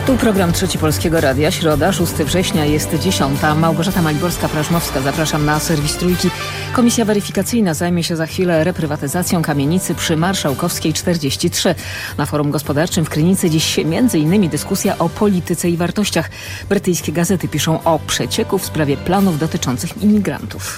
Tu program Trzeci Polskiego Radia, środa, 6 września, jest 10. Małgorzata Maliborska-Prażmowska, zapraszam na serwis Trójki. Komisja weryfikacyjna zajmie się za chwilę reprywatyzacją kamienicy przy Marszałkowskiej 43. Na forum gospodarczym w Krynicy dziś m.in. dyskusja o polityce i wartościach. Brytyjskie gazety piszą o przecieku w sprawie planów dotyczących imigrantów.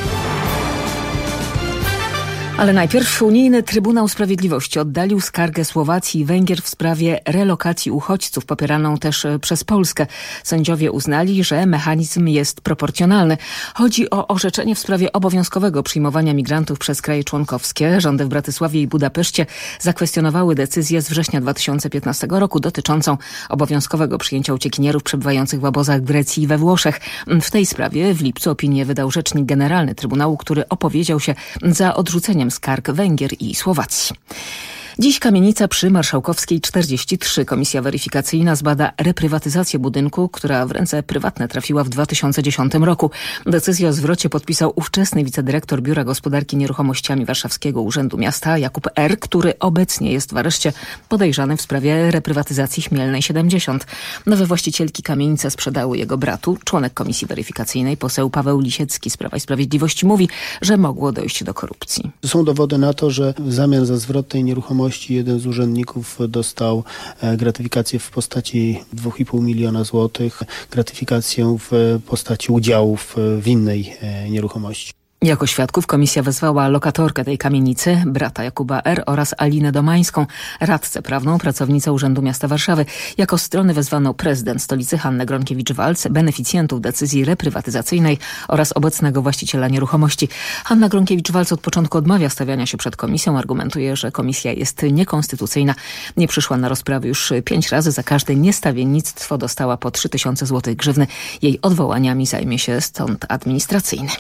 Ale najpierw Unijny Trybunał Sprawiedliwości oddalił skargę Słowacji i Węgier w sprawie relokacji uchodźców, popieraną też przez Polskę. Sędziowie uznali, że mechanizm jest proporcjonalny. Chodzi o orzeczenie w sprawie obowiązkowego przyjmowania migrantów przez kraje członkowskie. Rządy w Bratysławie i Budapeszcie zakwestionowały decyzję z września 2015 roku dotyczącą obowiązkowego przyjęcia uciekinierów przebywających w obozach w Grecji i we Włoszech. W tej sprawie w lipcu opinię wydał rzecznik generalny Trybunału, który opowiedział się za odrzuceniem skarg Węgier i Słowacji. Dziś kamienica przy Marszałkowskiej 43. Komisja weryfikacyjna zbada reprywatyzację budynku, która w ręce prywatne trafiła w 2010 roku. Decyzję o zwrocie podpisał ówczesny wicedyrektor Biura Gospodarki Nieruchomościami Warszawskiego Urzędu Miasta Jakub R., który obecnie jest w areszcie podejrzany w sprawie reprywatyzacji Chmielnej 70. Nowe właścicielki kamienice sprzedały jego bratu. Członek komisji weryfikacyjnej, poseł Paweł Lisiecki z Prawa i Sprawiedliwości mówi, że mogło dojść do korupcji. Są dowody na to, że w zamian za zwrot tej nieruchomości jeden z urzędników dostał gratyfikację w postaci 2,5 miliona złotych, gratyfikację w postaci udziałów w innej nieruchomości. Jako świadków komisja wezwała lokatorkę tej kamienicy, brata Jakuba R. oraz Alinę Domańską, radcę prawną, pracownicę Urzędu Miasta Warszawy. Jako strony wezwano prezydent stolicy Hannę Gronkiewicz-Waltz, beneficjentów decyzji reprywatyzacyjnej oraz obecnego właściciela nieruchomości. Hanna Gronkiewicz-Waltz od początku odmawia stawiania się przed komisją, argumentuje, że komisja jest niekonstytucyjna. Nie przyszła na rozprawy już 5 razy, za każde niestawiennictwo dostała po 3000 zł grzywny. Jej odwołaniami zajmie się sąd administracyjny.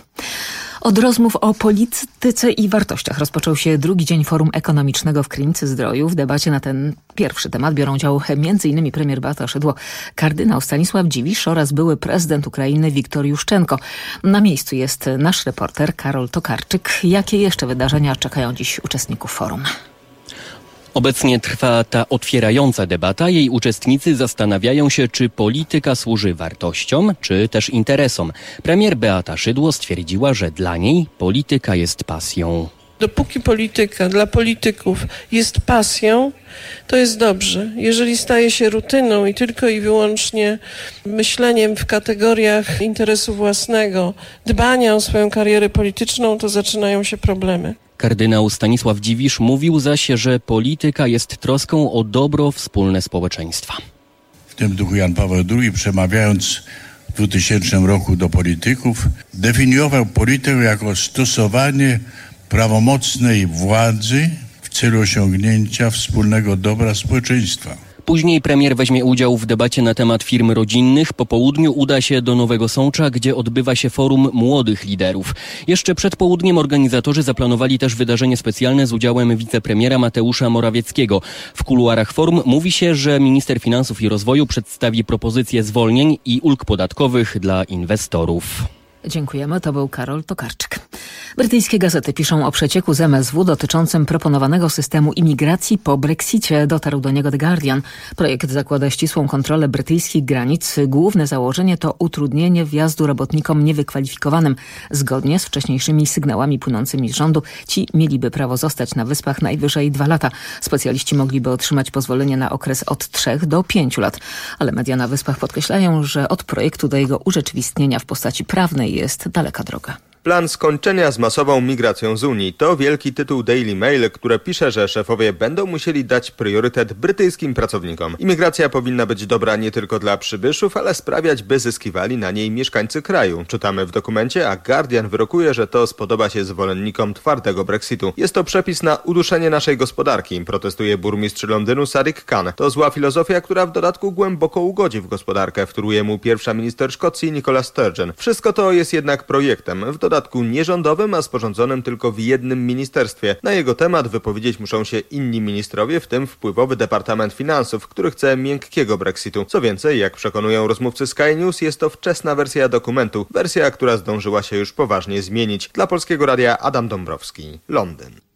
Od rozmów o polityce i wartościach rozpoczął się drugi dzień Forum Ekonomicznego w Krynicy-Zdroju. W debacie na ten pierwszy temat biorą udział m.in. premier Beata Szydło, kardynał Stanisław Dziwisz oraz były prezydent Ukrainy Wiktor Juszczenko. Na miejscu jest nasz reporter Karol Tokarczyk. Jakie jeszcze wydarzenia czekają dziś uczestników forum? Obecnie trwa ta otwierająca debata. Jej uczestnicy zastanawiają się, czy polityka służy wartościom, czy też interesom. Premier Beata Szydło stwierdziła, że dla niej polityka jest pasją. Dopóki polityka dla polityków jest pasją, to jest dobrze. Jeżeli staje się rutyną i tylko i wyłącznie myśleniem w kategoriach interesu własnego, dbania o swoją karierę polityczną, to zaczynają się problemy. Kardynał Stanisław Dziwisz mówił zaś, że polityka jest troską o dobro wspólne społeczeństwa. W tym duchu Jan Paweł II, przemawiając w 2000 roku do polityków, definiował politykę jako stosowanie prawomocnej władzy w celu osiągnięcia wspólnego dobra społeczeństwa. Później premier weźmie udział w debacie na temat firm rodzinnych. Po południu uda się do Nowego Sącza, gdzie odbywa się forum młodych liderów. Jeszcze przed południem organizatorzy zaplanowali też wydarzenie specjalne z udziałem wicepremiera Mateusza Morawieckiego. W kuluarach forum mówi się, że minister finansów i rozwoju przedstawi propozycje zwolnień i ulg podatkowych dla inwestorów. Dziękujemy, to był Karol Tokarczyk. Brytyjskie gazety piszą o przecieku z MSW dotyczącym proponowanego systemu imigracji po Brexicie. Dotarł do niego The Guardian. Projekt zakłada ścisłą kontrolę brytyjskich granic. Główne założenie to utrudnienie wjazdu robotnikom niewykwalifikowanym. Zgodnie z wcześniejszymi sygnałami płynącymi z rządu, ci mieliby prawo zostać na wyspach najwyżej 2 lata. Specjaliści mogliby otrzymać pozwolenie na okres od 3 do 5 lat. Ale media na wyspach podkreślają, że od projektu do jego urzeczywistnienia w postaci prawnej jest daleka droga. Plan skończenia z masową migracją z Unii to wielki tytuł Daily Mail, które pisze, że szefowie będą musieli dać priorytet brytyjskim pracownikom. Imigracja powinna być dobra nie tylko dla przybyszów, ale sprawiać, by zyskiwali na niej mieszkańcy kraju. Czytamy w dokumencie, a Guardian wyrokuje, że to spodoba się zwolennikom twardego Brexitu. Jest to przepis na uduszenie naszej gospodarki, protestuje burmistrz Londynu Sadiq Khan. To zła filozofia, która w dodatku głęboko ugodzi w gospodarkę, wtóruje mu pierwsza minister Szkocji Nicola Sturgeon. Wszystko to jest jednak projektem, w dodatku nierządowym, a sporządzonym tylko w jednym ministerstwie. Na jego temat wypowiedzieć muszą się inni ministrowie, w tym wpływowy Departament Finansów, który chce miękkiego Brexitu. Co więcej, jak przekonują rozmówcy Sky News, jest to wczesna wersja dokumentu. Wersja, która zdążyła się już poważnie zmienić. Dla Polskiego Radia Adam Dąbrowski, Londyn.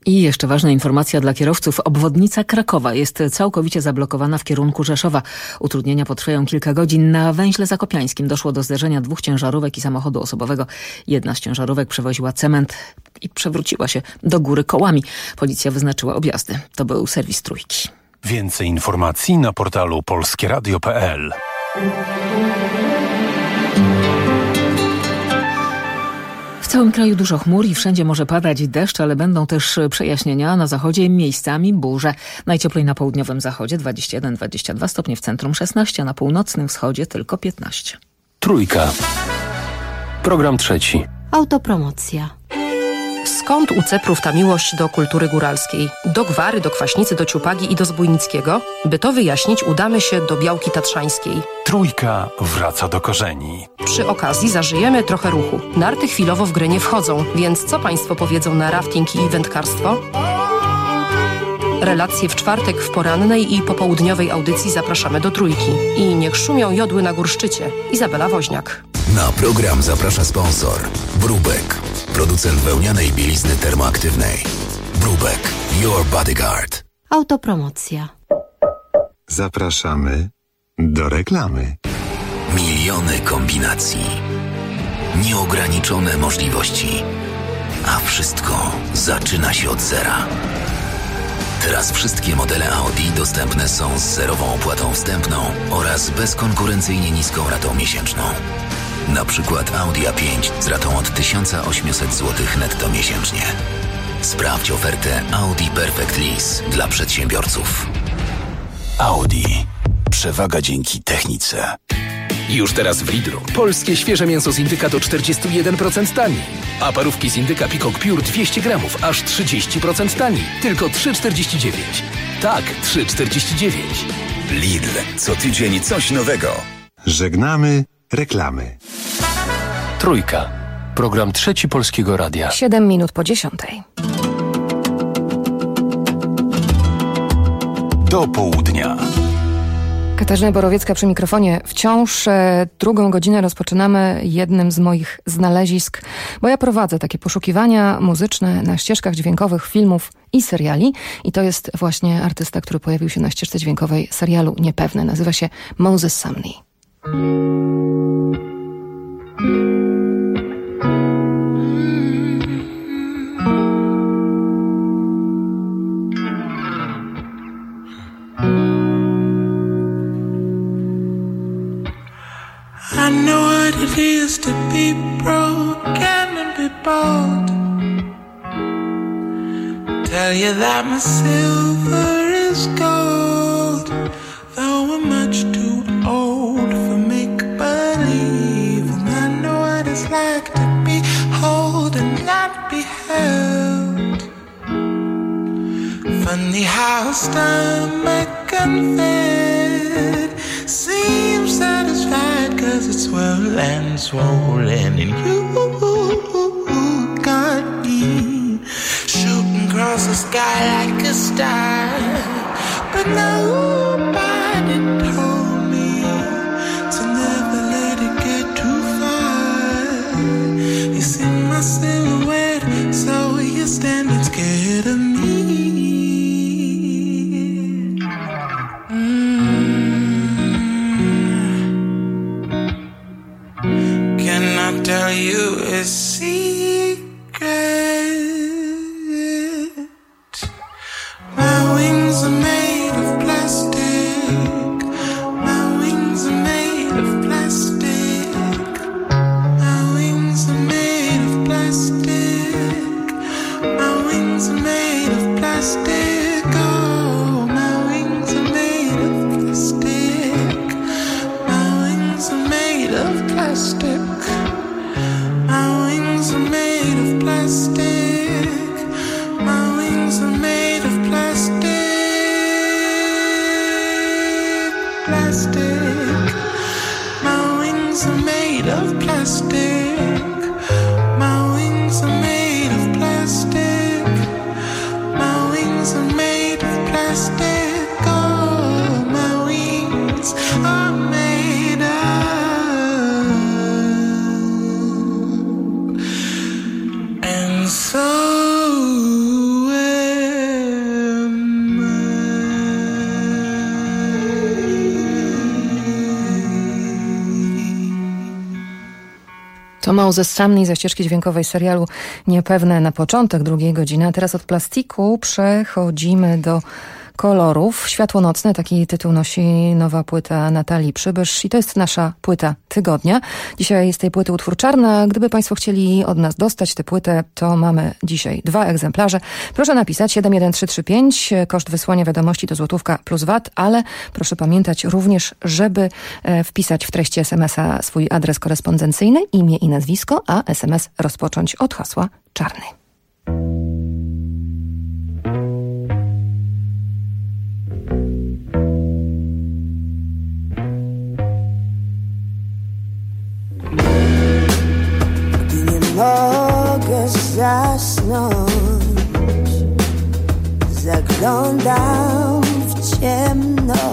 I jeszcze ważna informacja dla kierowców. Obwodnica Krakowa jest całkowicie zablokowana w kierunku Rzeszowa. Utrudnienia potrwają kilka godzin. Na węźle zakopiańskim doszło do zderzenia 2 ciężarówek i samochodu osobowego. Jedna z ciężarówek przewoziła cement i przewróciła się do góry kołami. Policja wyznaczyła objazdy. To był serwis Trójki. Więcej informacji na portalu polskieradio.pl. W całym kraju dużo chmur i wszędzie może padać deszcz, ale będą też przejaśnienia. Na zachodzie miejscami burze. Najcieplej na południowym zachodzie 21-22 stopnie, w centrum 16, a na północnym wschodzie tylko 15. Trójka. Program trzeci. Autopromocja. Skąd u Ceprów ta miłość do kultury góralskiej? Do Gwary, do Kwaśnicy, do Ciupagi i do Zbójnickiego? By to wyjaśnić, udamy się do Białki Tatrzańskiej. Trójka wraca do korzeni. Przy okazji zażyjemy trochę ruchu. Narty chwilowo w grę nie wchodzą, więc co Państwo powiedzą na rafting i wędkarstwo? Relacje w czwartek w porannej i popołudniowej audycji zapraszamy do Trójki. I niech szumią jodły na górszczycie. Izabela Woźniak. Na program zaprasza sponsor Brubek, producent wełnianej bielizny termoaktywnej. Brubek, your bodyguard. Autopromocja. Zapraszamy do reklamy. Miliony kombinacji, nieograniczone możliwości, a wszystko zaczyna się od zera. Teraz wszystkie modele Audi dostępne są z zerową opłatą wstępną oraz bezkonkurencyjnie niską ratą miesięczną. Na przykład Audi A5 z ratą od 1800 zł netto miesięcznie. Sprawdź ofertę Audi Perfect Lease dla przedsiębiorców. Audi. Przewaga dzięki technice. Już teraz w Lidlu. Polskie świeże mięso z indyka do 41% taniej. A parówki z indyka Peacock Pure 200 gramów aż 30% taniej. Tylko 3,49. Tak, 3,49. Lidl. Co tydzień coś nowego. Żegnamy reklamy. Trójka. Program trzeci Polskiego Radia. 7 minut po 10. Do południa. Katarzyna Borowiecka przy mikrofonie. Wciąż drugą godzinę rozpoczynamy jednym z moich znalezisk, bo ja prowadzę takie poszukiwania muzyczne na ścieżkach dźwiękowych filmów i seriali. I to jest właśnie artysta, który pojawił się na ścieżce dźwiękowej serialu Niepewne. Nazywa się Moses Sumney. I know what it is to be broken and be bold. Tell you that my silver is gold, though I'm much too old for make-believe. And I know what it's like to be whole and not be held. Funny how stomach and fed seems satisfied, 'cause it's well and swollen, and you got me shooting across the sky like a star. But nobody told me to never let it get too far. You see my silhouette, so you're standing scared of me. Tell you a secret. My wings are made of plastic. My wings are made of plastic. My wings are made of plastic. My wings are made of plastic. Oh, my wings are made of plastic. My wings are made of plastic. My wings are made of plastic. My wings are made of plastic. Plastic. My wings are made of plastic. My wings are made of plastic. My wings are made of plastic. Oh, my wings are made of. So To Moses Sumney ze ścieżki dźwiękowej serialu Niepewne na początek drugiej godziny. A teraz od plastiku przechodzimy do kolorów. Światło nocne, taki tytuł nosi nowa płyta Natalii Przybysz i to jest nasza płyta tygodnia. Dzisiaj z tej płyty utwór Czarna. Gdyby Państwo chcieli od nas dostać tę płytę, to mamy dzisiaj 2 egzemplarze. Proszę napisać 71335, koszt wysłania wiadomości to złotówka plus VAT, ale proszę pamiętać również, żeby wpisać w treści SMS-a swój adres korespondencyjny, imię i nazwisko, a SMS rozpocząć od hasła Czarny. Mogę zasnąć, zaglądam w ciemność,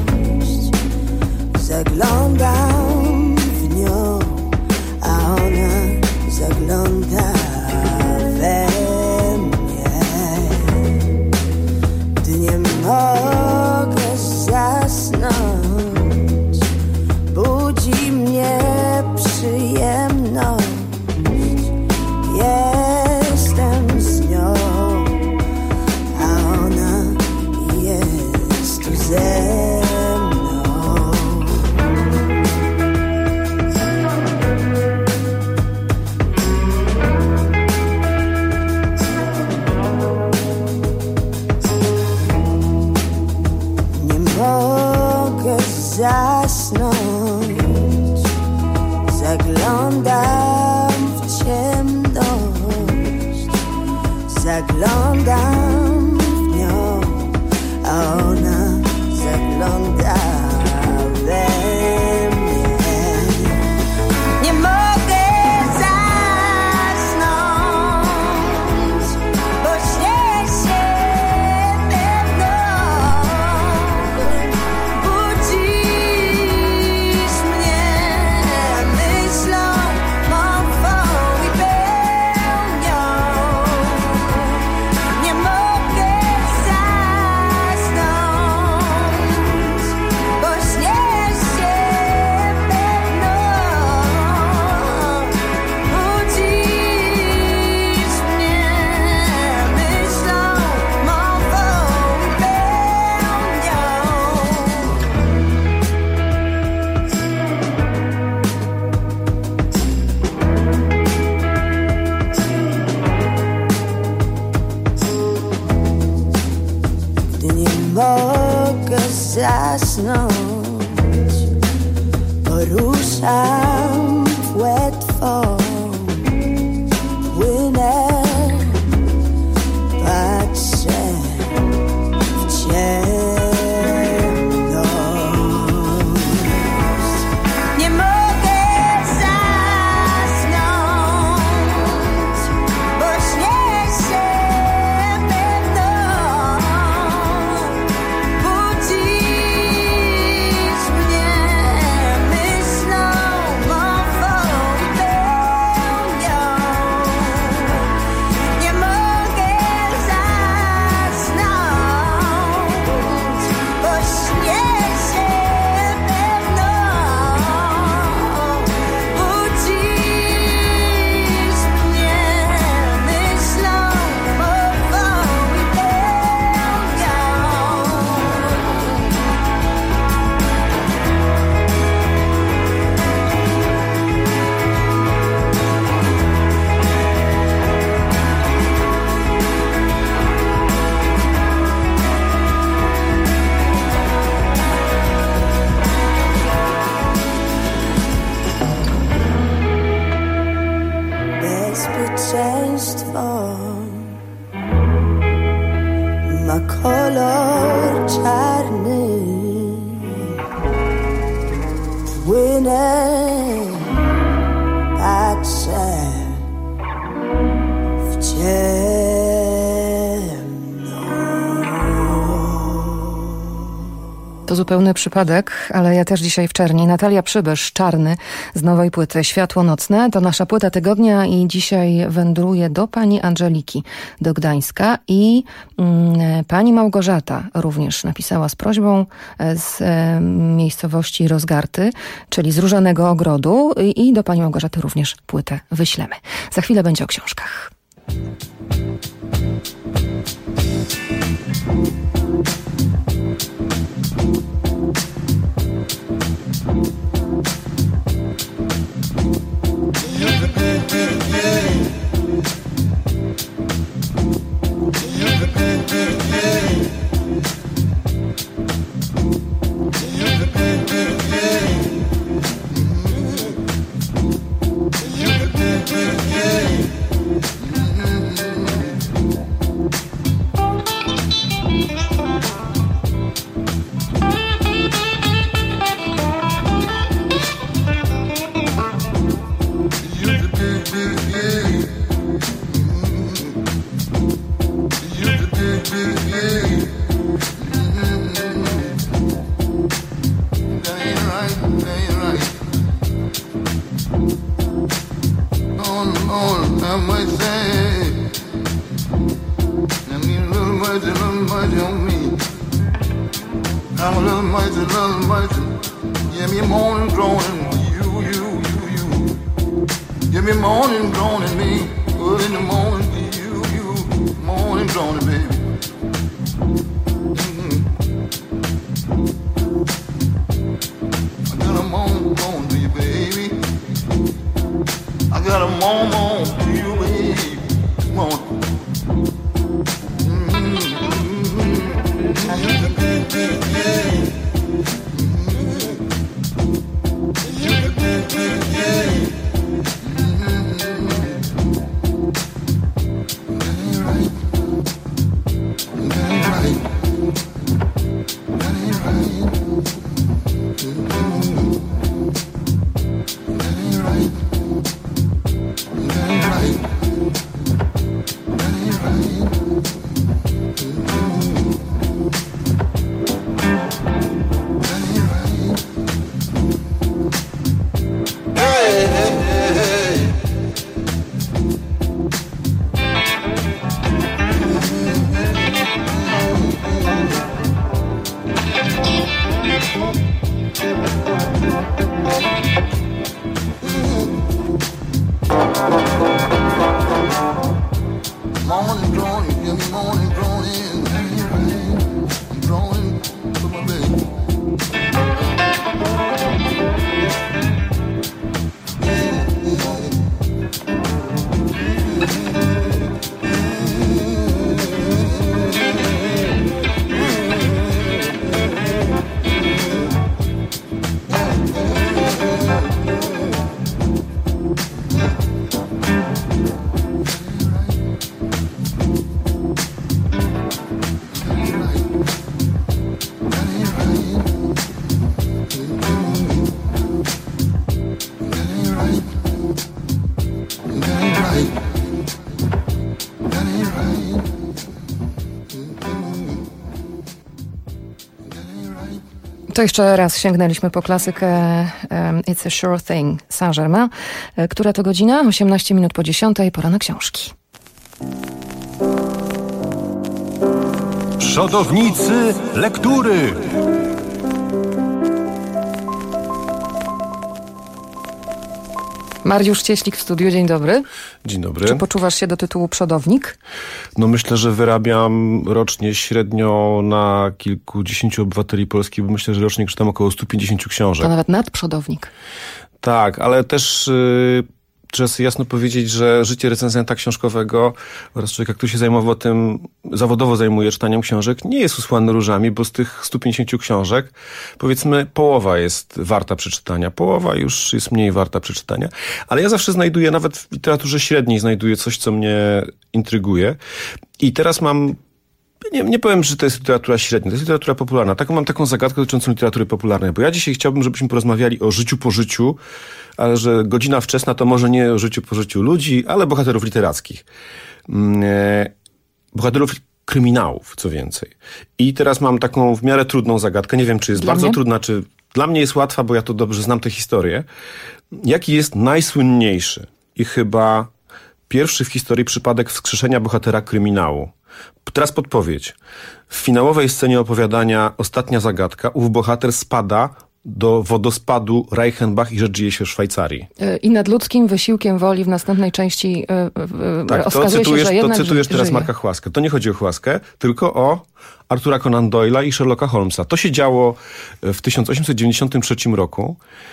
zaglądam w nią, a ona zagląda we mnie. Gdy nie mogę zasnąć, budzi mnie przyjemność. Jestem z nią, a ona jest tu ze mną. Nie mogę zasnąć, zaglądam w ciemność, zaglądam w nią, a ona zagląda we mnie. Nie mogę zasnąć, bo śnię się pewno. Budzisz mnie myślą mą i pełnią. Nie mogę zasnąć, bo śnię się pewno. Budzisz mnie myślą mą i pełnią. Gdy nie mogę zasnąć, poruszam płetwą, płynę, patrzę w ciemność. Nie mogę zasnąć, bo śnię się pewno. Budzisz mnie myślą mową i pełnią. Nie mogę zasnąć, bo śnię się pewno. Budzisz mnie myślą mową i pełnią. Bezpieczeństwo ma kolor czarny. Płynę, patrzę w ciemność. To zupełny przypadek, ale ja też dzisiaj w czerni. Natalia Przybysz, Czarny, z nowej płyty Światło nocne. To nasza płyta tygodnia i dzisiaj wędruje do pani Angeliki, do Gdańska. I pani Małgorzata również napisała z prośbą z miejscowości Rozgarty, czyli z Różanego Ogrodu. I do pani Małgorzaty również płytę wyślemy. Za chwilę będzie o książkach. To jeszcze raz sięgnęliśmy po klasykę It's a Sure Thing Saint-Germain. Która to godzina? 18 minut po 10. Pora na książki. Przodownicy lektury. Mariusz Cieślik w studiu, dzień dobry. Dzień dobry. Czy poczuwasz się do tytułu przodownik? No myślę, że wyrabiam rocznie średnio na kilkudziesięciu obywateli Polski, bo myślę, że rocznie czytam około 150 książek. To nawet nadprzodownik. Tak, ale też trzeba sobie jasno powiedzieć, że życie recenzenta książkowego oraz człowieka, który się zajmował tym, zawodowo zajmuje czytaniem książek, nie jest usłany różami, bo z tych 150 książek, powiedzmy, połowa jest warta przeczytania, połowa już jest mniej warta przeczytania, ale ja zawsze znajduję, nawet w literaturze średniej znajduję coś, co mnie intryguje. I teraz mam, nie powiem, że to jest literatura średnia, to jest literatura popularna. Mam taką zagadkę dotyczącą literatury popularnej, bo ja dzisiaj chciałbym, żebyśmy porozmawiali o życiu po życiu, ale że godzina wczesna to może nie o życiu po życiu ludzi, ale bohaterów literackich. Bohaterów, kryminałów, co więcej. I teraz mam taką w miarę trudną zagadkę. Nie wiem, czy jest bardzo trudna, czy dla mnie jest łatwa, bo ja to dobrze znam tę historię. Jaki jest najsłynniejszy i chyba pierwszy w historii przypadek wskrzeszenia bohatera kryminału? Teraz podpowiedź. W finałowej scenie opowiadania Ostatnia zagadka ów bohater spada do wodospadu Reichenbach i rzecz dzieje się w Szwajcarii. I nad ludzkim wysiłkiem woli w następnej części tak, okazuje się, że jednak to cytujesz teraz żyje. Marka Chłaskę. To nie chodzi o Chłaskę, tylko o Artura Conan Doyle'a i Sherlocka Holmesa. To się działo w 1893 roku.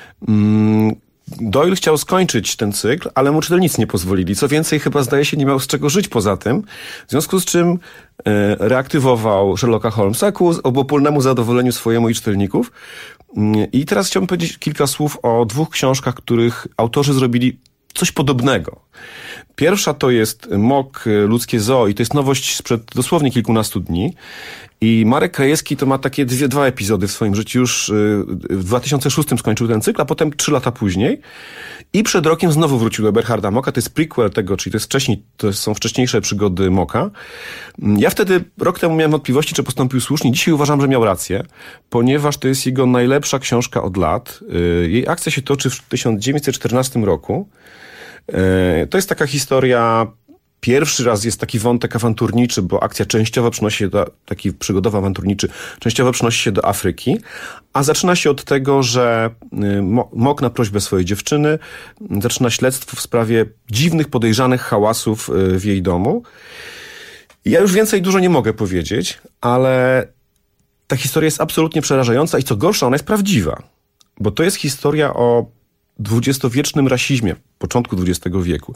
Doyle chciał skończyć ten cykl, ale mu czytelnicy nie pozwolili. Co więcej, chyba zdaje się, nie miał z czego żyć poza tym. W związku z czym reaktywował Sherlocka Holmesa ku obopólnemu zadowoleniu swojemu i czytelników. I teraz chciałbym powiedzieć kilka słów o 2 książkach, których autorzy zrobili coś podobnego. Pierwsza to jest Mok, ludzkie zoo i to jest nowość sprzed dosłownie kilkunastu dni. I Marek Krajewski to ma takie 2 epizody w swoim życiu. Już w 2006 skończył ten cykl, a potem 3 lata później. I przed rokiem znowu wrócił do Eberharda Moka. To jest prequel tego, czyli to są wcześniejsze przygody Moka. Ja wtedy, rok temu miałem wątpliwości, czy postąpił słusznie. Dzisiaj uważam, że miał rację, ponieważ to jest jego najlepsza książka od lat. Jej akcja się toczy w 1914 roku. To jest taka historia, pierwszy raz jest taki wątek awanturniczy, bo akcja częściowo przenosi się taki przygodowy awanturniczy, częściowo przenosi się do Afryki, a zaczyna się od tego, że Mok na prośbę swojej dziewczyny zaczyna śledztwo w sprawie dziwnych, podejrzanych hałasów w jej domu. Ja już więcej dużo nie mogę powiedzieć, ale ta historia jest absolutnie przerażająca i co gorsza, ona jest prawdziwa, bo to jest historia o dwudziestowiecznym rasizmie, początku XX wieku.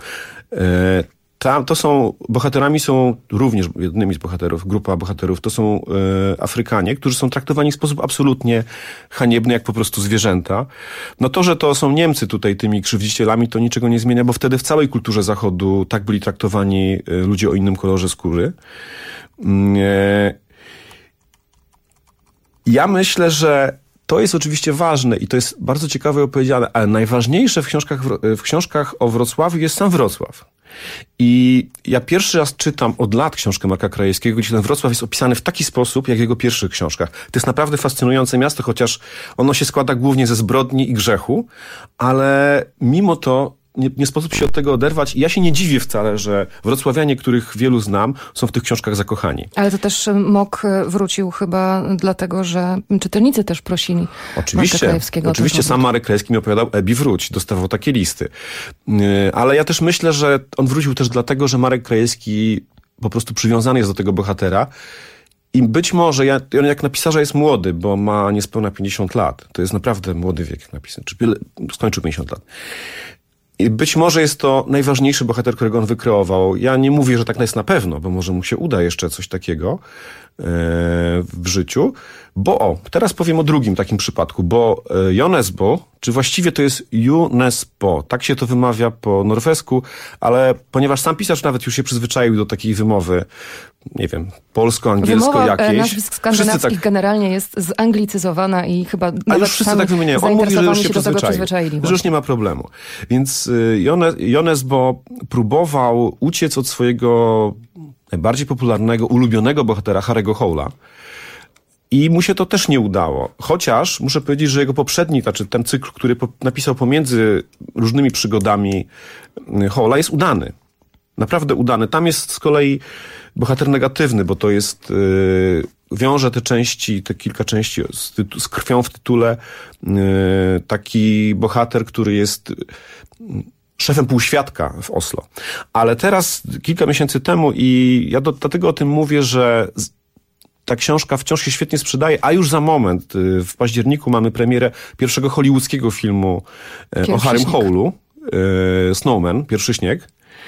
Bohaterami są również jednymi z bohaterów, grupa bohaterów, to są Afrykanie, którzy są traktowani w sposób absolutnie haniebny, jak po prostu zwierzęta. No to, że to są Niemcy tutaj tymi krzywdzicielami, to niczego nie zmienia, bo wtedy w całej kulturze Zachodu tak byli traktowani ludzie o innym kolorze skóry. Ja myślę, że to jest oczywiście ważne i to jest bardzo ciekawe opowiedziane, ale najważniejsze w książkach o Wrocławiu jest sam Wrocław. I ja pierwszy raz czytam od lat książkę Marka Krajewskiego, gdzie ten Wrocław jest opisany w taki sposób, jak w jego pierwszych książkach. To jest naprawdę fascynujące miasto, chociaż ono się składa głównie ze zbrodni i grzechu, ale mimo to nie sposób się od tego oderwać. I ja się nie dziwię wcale, że wrocławianie, których wielu znam, są w tych książkach zakochani. Ale to też Mok wrócił chyba dlatego, że czytelnicy też prosili Marka Krajewskiego. Oczywiście sam Marek Krajewski mi opowiadał, Ebi wróć, dostawał takie listy. Ale ja też myślę, że on wrócił też dlatego, że Marek Krajewski po prostu przywiązany jest do tego bohatera. I być może, on jak na pisarza jest młody, bo ma niespełna 50 lat. To jest naprawdę młody wiek, jak napisał. Skończył 50 lat. I być może jest to najważniejszy bohater, którego on wykreował. Ja nie mówię, że tak jest na pewno, bo może mu się uda jeszcze coś takiego w życiu. Teraz powiem o drugim takim przypadku, bo Jonesbo, czy właściwie to jest UNESCO, tak się to wymawia po norwesku, ale ponieważ sam pisarz nawet już się przyzwyczaił do takiej wymowy, nie wiem, polsko-angielsko jakiejś. Nazwisk skandynawskich generalnie jest zanglicyzowana i chyba nawet już wszyscy tak wymieniają. On mówi, że już się przyzwyczaił, że już nie ma problemu. Więc Jonesbo próbował uciec od swojego najbardziej popularnego, ulubionego bohatera Harry'ego Hole'a. I mu się to też nie udało. Chociaż muszę powiedzieć, że jego poprzedni, ten cykl, który napisał pomiędzy różnymi przygodami Hole'a, jest udany. Naprawdę udany. Tam jest z kolei bohater negatywny, bo to jest wiąże te kilka części z krwią w tytule. Taki bohater, który jest szefem półświadka w Oslo. Ale teraz, kilka miesięcy temu i ja dlatego o tym mówię, że ta książka wciąż się świetnie sprzedaje, a już za moment, w październiku mamy premierę pierwszego hollywoodzkiego filmu o Harrym Hole'u, Snowman, Pierwszy śnieg.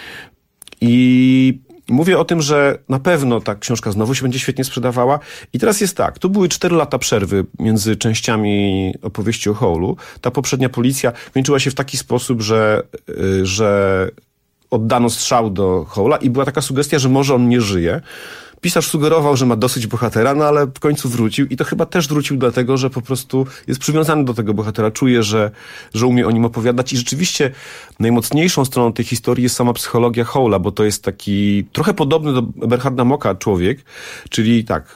I mówię o tym, że na pewno ta książka znowu się będzie świetnie sprzedawała. I teraz jest tak, tu były 4 lata przerwy między częściami opowieści o Hole'u. Ta poprzednia Policja kończyła się w taki sposób, że oddano strzał do Hole'a i była taka sugestia, że może on nie żyje. pisarz sugerował, że ma dosyć bohatera, no ale w końcu wrócił i to chyba też wrócił dlatego, że po prostu jest przywiązany do tego bohatera, czuje, że umie o nim opowiadać i rzeczywiście najmocniejszą stroną tej historii jest sama psychologia Howla, bo to jest taki trochę podobny do Eberharda Mocka człowiek, czyli tak...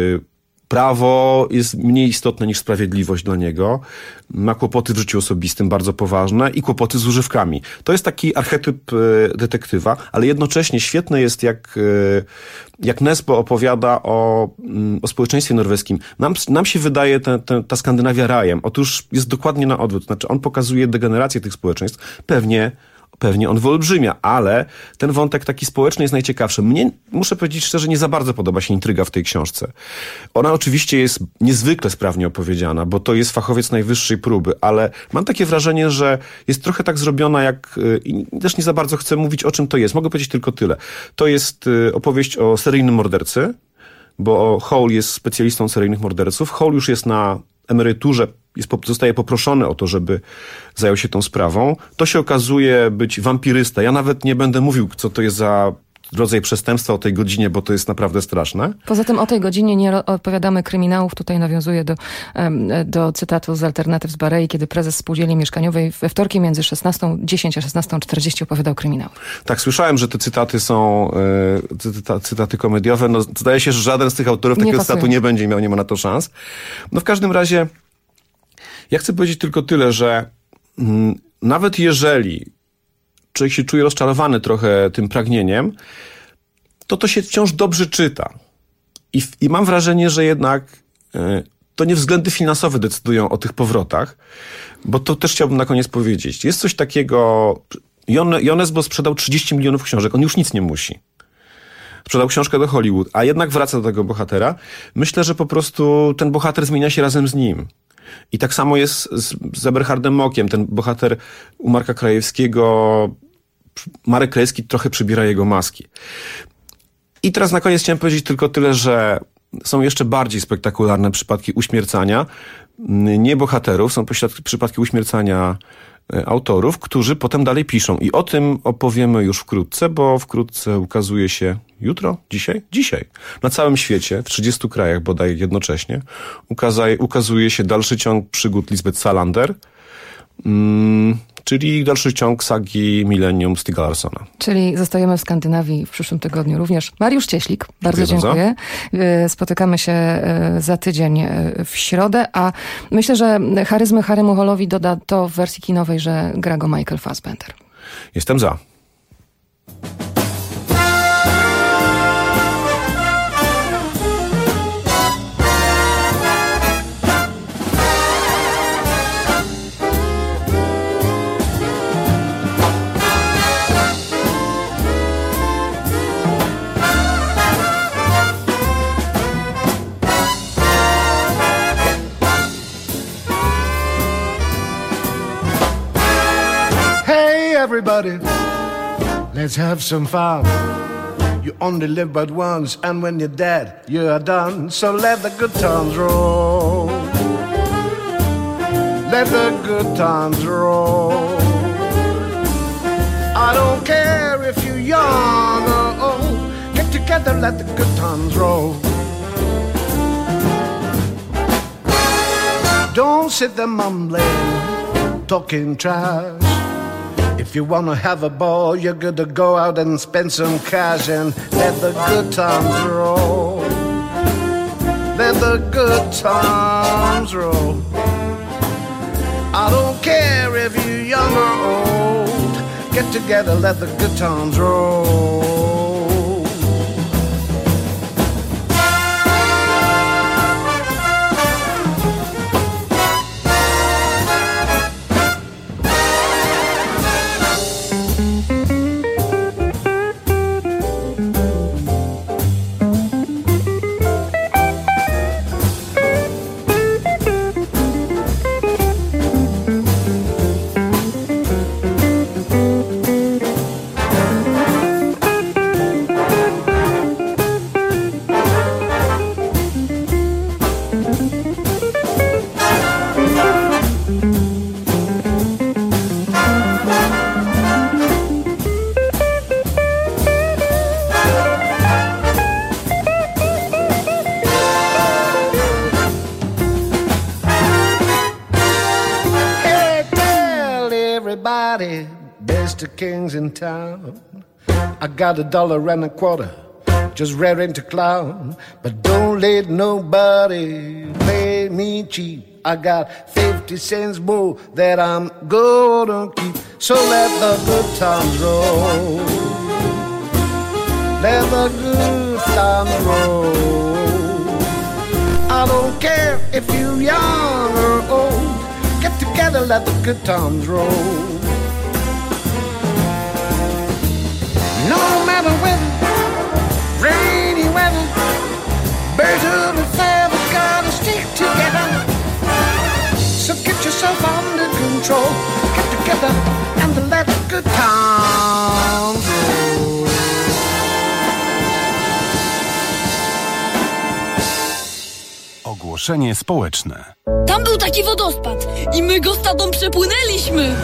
Prawo jest mniej istotne niż sprawiedliwość dla niego. Ma kłopoty w życiu osobistym bardzo poważne i kłopoty z używkami. To jest taki archetyp detektywa, ale jednocześnie świetne jest, jak Nesbo opowiada o społeczeństwie norweskim. Nam się wydaje ta Skandynawia rajem. Otóż jest dokładnie na odwrót. Znaczy on pokazuje degenerację tych społeczeństw. Pewnie on wyolbrzymia, ale ten wątek taki społeczny jest najciekawszy. Mnie, muszę powiedzieć szczerze, nie za bardzo podoba się intryga w tej książce. Ona oczywiście jest niezwykle sprawnie opowiedziana, bo to jest fachowiec najwyższej próby, ale mam takie wrażenie, że jest trochę tak zrobiona jak... I też nie za bardzo chcę mówić, o czym to jest. Mogę powiedzieć tylko tyle. To jest opowieść o seryjnym mordercy, bo Howl jest specjalistą seryjnych morderców. Howl już jest na emeryturze, zostaje poproszony o to, żeby zajął się tą sprawą. To się okazuje być wampirysta. Ja nawet nie będę mówił, co to jest za rodzaj przestępstwa o tej godzinie, bo to jest naprawdę straszne. Poza tym o tej godzinie nie opowiadamy kryminałów. Tutaj nawiązuję do cytatu z Alternatyw z Barei, kiedy prezes spółdzielni mieszkaniowej we wtorki między 16:10 a 16:40 opowiadał kryminały. Tak, słyszałem, że te cytaty są cytaty komediowe. No, zdaje się, że żaden z tych autorów takiego cytatu nie będzie miał, nie ma na to szans. No w każdym razie ja chcę powiedzieć tylko tyle, że nawet jeżeli człowiek się czuje rozczarowany trochę tym pragnieniem, to się wciąż dobrze czyta. I mam wrażenie, że jednak to nie względy finansowe decydują o tych powrotach, bo to też chciałbym na koniec powiedzieć. Jest coś takiego... Jonesbo sprzedał 30 milionów książek, on już nic nie musi. Sprzedał książkę do Hollywood, a jednak wraca do tego bohatera. Myślę, że po prostu ten bohater zmienia się razem z nim. I tak samo jest z Eberhardem Mockiem. Ten bohater u Marka Krajewskiego, Marek Krajewski trochę przybiera jego maski. I teraz na koniec chciałem powiedzieć tylko tyle, że są jeszcze bardziej spektakularne przypadki uśmiercania. Nie bohaterów, są przypadki uśmiercania autorów, którzy potem dalej piszą. I o tym opowiemy już wkrótce, bo wkrótce ukazuje się jutro, dzisiaj. Na całym świecie, w 30 krajach bodaj jednocześnie, ukazuje się dalszy ciąg przygód Lisbeth Salander, czyli dalszy ciąg sagi Millennium Stiga Larssona. Czyli zostajemy w Skandynawii w przyszłym tygodniu również. Mariusz Cieślik, bardzo dziękuję. Spotykamy się za tydzień w środę, a myślę, że charyzmy Harrymu Hallowi doda to w wersji kinowej, że gra go Michael Fassbender. Jestem za. Everybody, let's have some fun. You only live but once, and when you're dead, you are done. So let the good times roll. Let the good times roll. I don't care if you're young or old. Get together, let the good times roll. Don't sit there mumbling, talking trash. If you wanna have a ball, you're gonna go out and spend some cash and let the good times roll. Let the good times roll. I don't care if you're young or old. Get together, let the good times roll. nobody, best of kings in town. I got $1.25, just raring to clown. But don't let nobody play me cheap. I got 50 cents more that I'm gonna keep. So let the good times roll. Let the good times roll. I don't care if you're young or old. Get together, let the good times roll. No matter weather, rainy weather, birds of a feather gotta stick together. So get yourself under control. Get together and let the good times roll. Ogłoszenie społeczne. Tam był taki wodospad i my go z tatą przepłynęliśmy.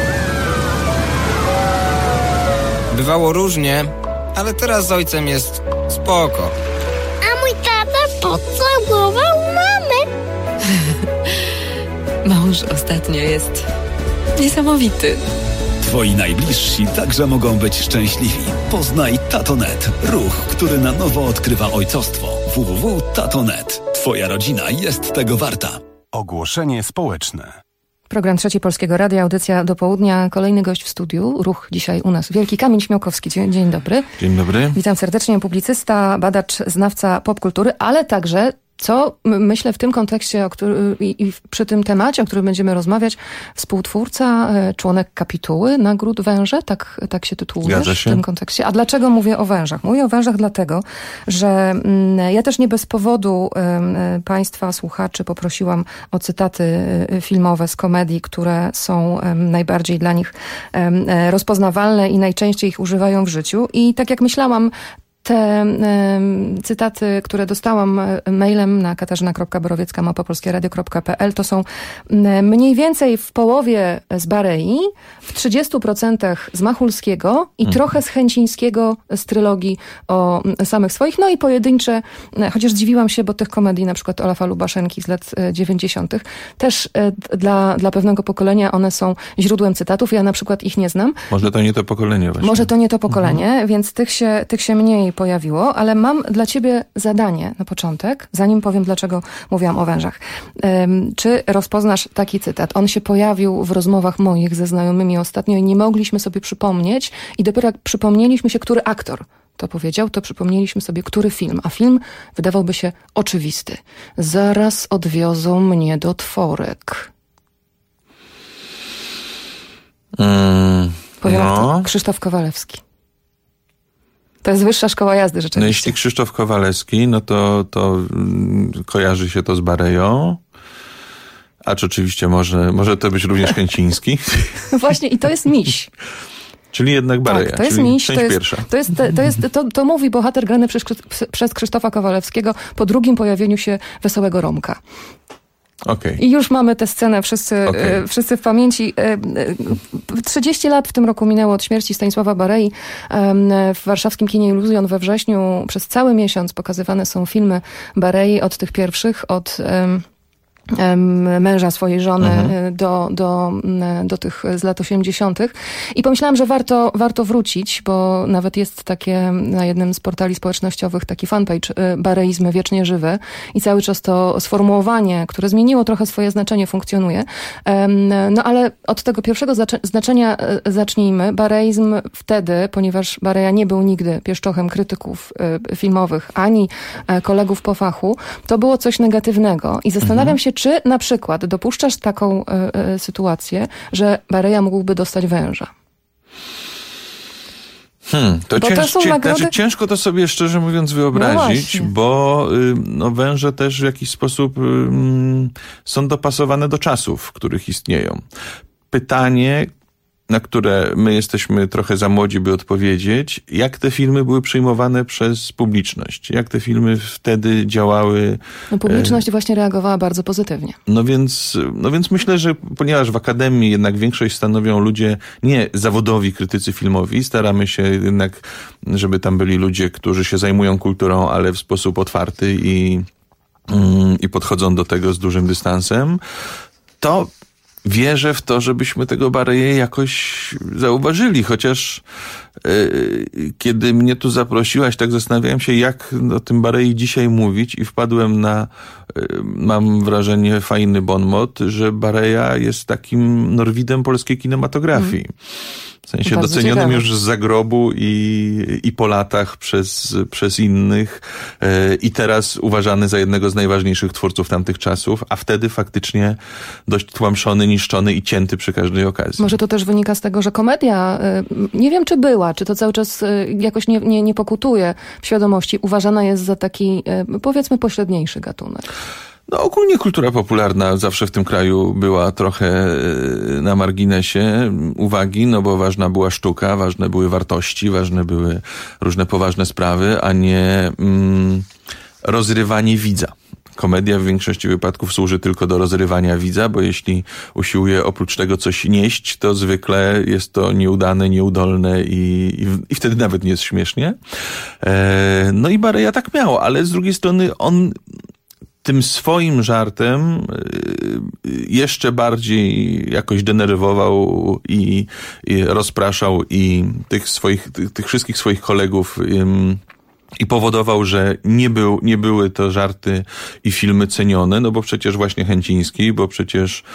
Bywało różnie, ale teraz z ojcem jest spoko. A mój tata pocałował mamę. Mąż ostatnio jest niesamowity. Twoi najbliżsi także mogą być szczęśliwi. Poznaj Tato.net, ruch, który na nowo odkrywa ojcostwo. www.tato.net. Twoja rodzina jest tego warta. Ogłoszenie społeczne. Program Trzeci Polskiego Radia, audycja do południa. Kolejny gość w studiu, ruch dzisiaj u nas. Wielki Kamil Śmiałkowski. Dzień dobry. Dzień dobry. Witam serdecznie. Publicysta, badacz, znawca popkultury, ale także, co myślę w tym kontekście i przy tym temacie, o którym będziemy rozmawiać, współtwórca, członek kapituły Nagród Węże, tak się tytułujesz w tym kontekście. A dlaczego mówię o wężach? Mówię o wężach dlatego, że ja też nie bez powodu państwa słuchaczy poprosiłam o cytaty filmowe z komedii, które są najbardziej dla nich rozpoznawalne i najczęściej ich używają w życiu. I tak jak myślałam, te cytaty, które dostałam mailem na katarzyna.borowiecka@polskieradio.pl, to są mniej więcej w połowie z Barei, w 30% z Machulskiego i trochę z Chęcińskiego z trylogii o samych swoich, no i pojedyncze, chociaż dziwiłam się, bo tych komedii, na przykład Olafa Lubaszenki z lat 90. też dla pewnego pokolenia one są źródłem cytatów. Ja na przykład ich nie znam. Może to nie to pokolenie właśnie. Może to nie to pokolenie, więc tych się mniej pojawiło, ale mam dla ciebie zadanie na początek, zanim powiem, dlaczego mówiłam o wężach. Czy rozpoznasz taki cytat? On się pojawił w rozmowach moich ze znajomymi ostatnio i nie mogliśmy sobie przypomnieć i dopiero jak przypomnieliśmy się, który aktor to powiedział, to przypomnieliśmy sobie, który film. A film wydawałby się oczywisty. Zaraz odwiozą mnie do Tworek. Powiem to Krzysztof Kowalewski. To jest wyższa szkoła jazdy rzeczywiście. No jeśli Krzysztof Kowalewski, no to kojarzy się to z Bareją. Acz oczywiście może to być również Chęciński. No właśnie i to jest miś. Czyli jednak Bareja. Tak, to jest czyli miś, część pierwsza. To mówi bohater grany przez Krzysztofa Kowalewskiego po drugim pojawieniu się Wesołego Romka. Okay. I już mamy tę scenę wszyscy w pamięci. 30 lat w tym roku minęło od śmierci Stanisława Barei. W warszawskim kinie Iluzjon we wrześniu przez cały miesiąc pokazywane są filmy Barei, od tych pierwszych, od męża swojej żony do tych z lat 80. I pomyślałam, że warto wrócić, bo nawet jest takie na jednym z portali społecznościowych taki fanpage Bareizmy wiecznie żywe i cały czas to sformułowanie, które zmieniło trochę swoje znaczenie, funkcjonuje. No ale od tego pierwszego znaczenia zacznijmy. Bareizm wtedy, ponieważ Bareja nie był nigdy pieszczochem krytyków filmowych, ani kolegów po fachu, to było coś negatywnego. I zastanawiam się, czy na przykład dopuszczasz taką sytuację, że Bareja mógłby dostać węża? Ciężko to sobie szczerze mówiąc wyobrazić, bo węże też w jakiś sposób są dopasowane do czasów, w których istnieją. Pytanie, na które my jesteśmy trochę za młodzi, by odpowiedzieć, jak te filmy były przyjmowane przez publiczność? Jak te filmy wtedy działały? No, publiczność właśnie reagowała bardzo pozytywnie. No więc myślę, że ponieważ w Akademii jednak większość stanowią ludzie nie zawodowi krytycy filmowi, staramy się jednak, żeby tam byli ludzie, którzy się zajmują kulturą, ale w sposób otwarty i podchodzą do tego z dużym dystansem, to wierzę w to, żebyśmy tego Bareję jakoś zauważyli, chociaż kiedy mnie tu zaprosiłaś, tak zastanawiałem się, jak o tym Barei dzisiaj mówić i wpadłem na, mam wrażenie, fajny bon mot, że Bareja jest takim Norwidem polskiej kinematografii. W sensie Bardzo docenionym ciekawe. już z zagrobu i po latach przez innych i teraz uważany za jednego z najważniejszych twórców tamtych czasów, a wtedy faktycznie dość tłamszony, niszczony i cięty przy każdej okazji. Może to też wynika z tego, że komedia, nie wiem czy była, czy to cały czas jakoś nie pokutuje w świadomości, uważana jest za taki, powiedzmy, pośredniejszy gatunek. No ogólnie kultura popularna zawsze w tym kraju była trochę na marginesie uwagi, no bo ważna była sztuka, ważne były wartości, ważne były różne poważne sprawy, a nie rozrywanie widza. Komedia w większości wypadków służy tylko do rozrywania widza, bo jeśli usiłuje oprócz tego coś nieść, to zwykle jest to nieudane, nieudolne i wtedy nawet nie jest śmiesznie. No i Bareja tak miał, ale z drugiej strony on tym swoim żartem jeszcze bardziej jakoś denerwował i rozpraszał i tych wszystkich swoich kolegów i powodował, że nie były to żarty i filmy cenione, no bo przecież właśnie Chęciński, bo przecież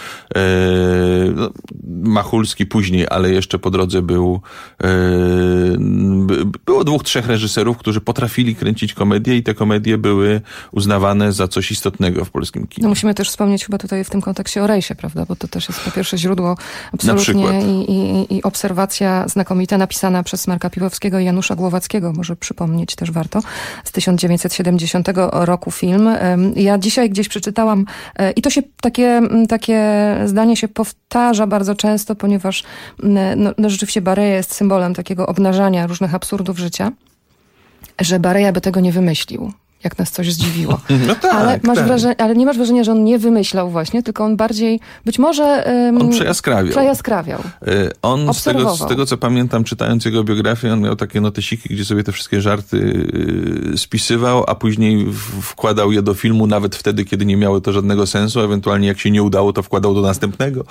Machulski później, ale jeszcze po drodze było 2-3 reżyserów, którzy potrafili kręcić komedię i te komedie były uznawane za coś istotnego w polskim kinie. No musimy też wspomnieć chyba tutaj w tym kontekście o Rejsie, prawda? Bo to też jest po pierwsze źródło absolutnie i obserwacja znakomita napisana przez Marka Piłowskiego i Janusza Głowackiego, może przypomnieć też warto, z 1970 roku film. Ja dzisiaj gdzieś przeczytałam i to się takie zdanie się powtarza bardzo często, ponieważ no rzeczywiście Bareja jest symbolem takiego obnażania różnych absurdów życia, że Bareja by tego nie wymyślił, jak nas coś zdziwiło. No tak, ale nie masz wrażenia, że on nie wymyślał właśnie, tylko on bardziej, być może... on przejaskrawiał. On, z tego co pamiętam, czytając jego biografię, on miał takie notesiki, gdzie sobie te wszystkie żarty spisywał, a później wkładał je do filmu, nawet wtedy, kiedy nie miało to żadnego sensu, ewentualnie jak się nie udało, to wkładał do następnego.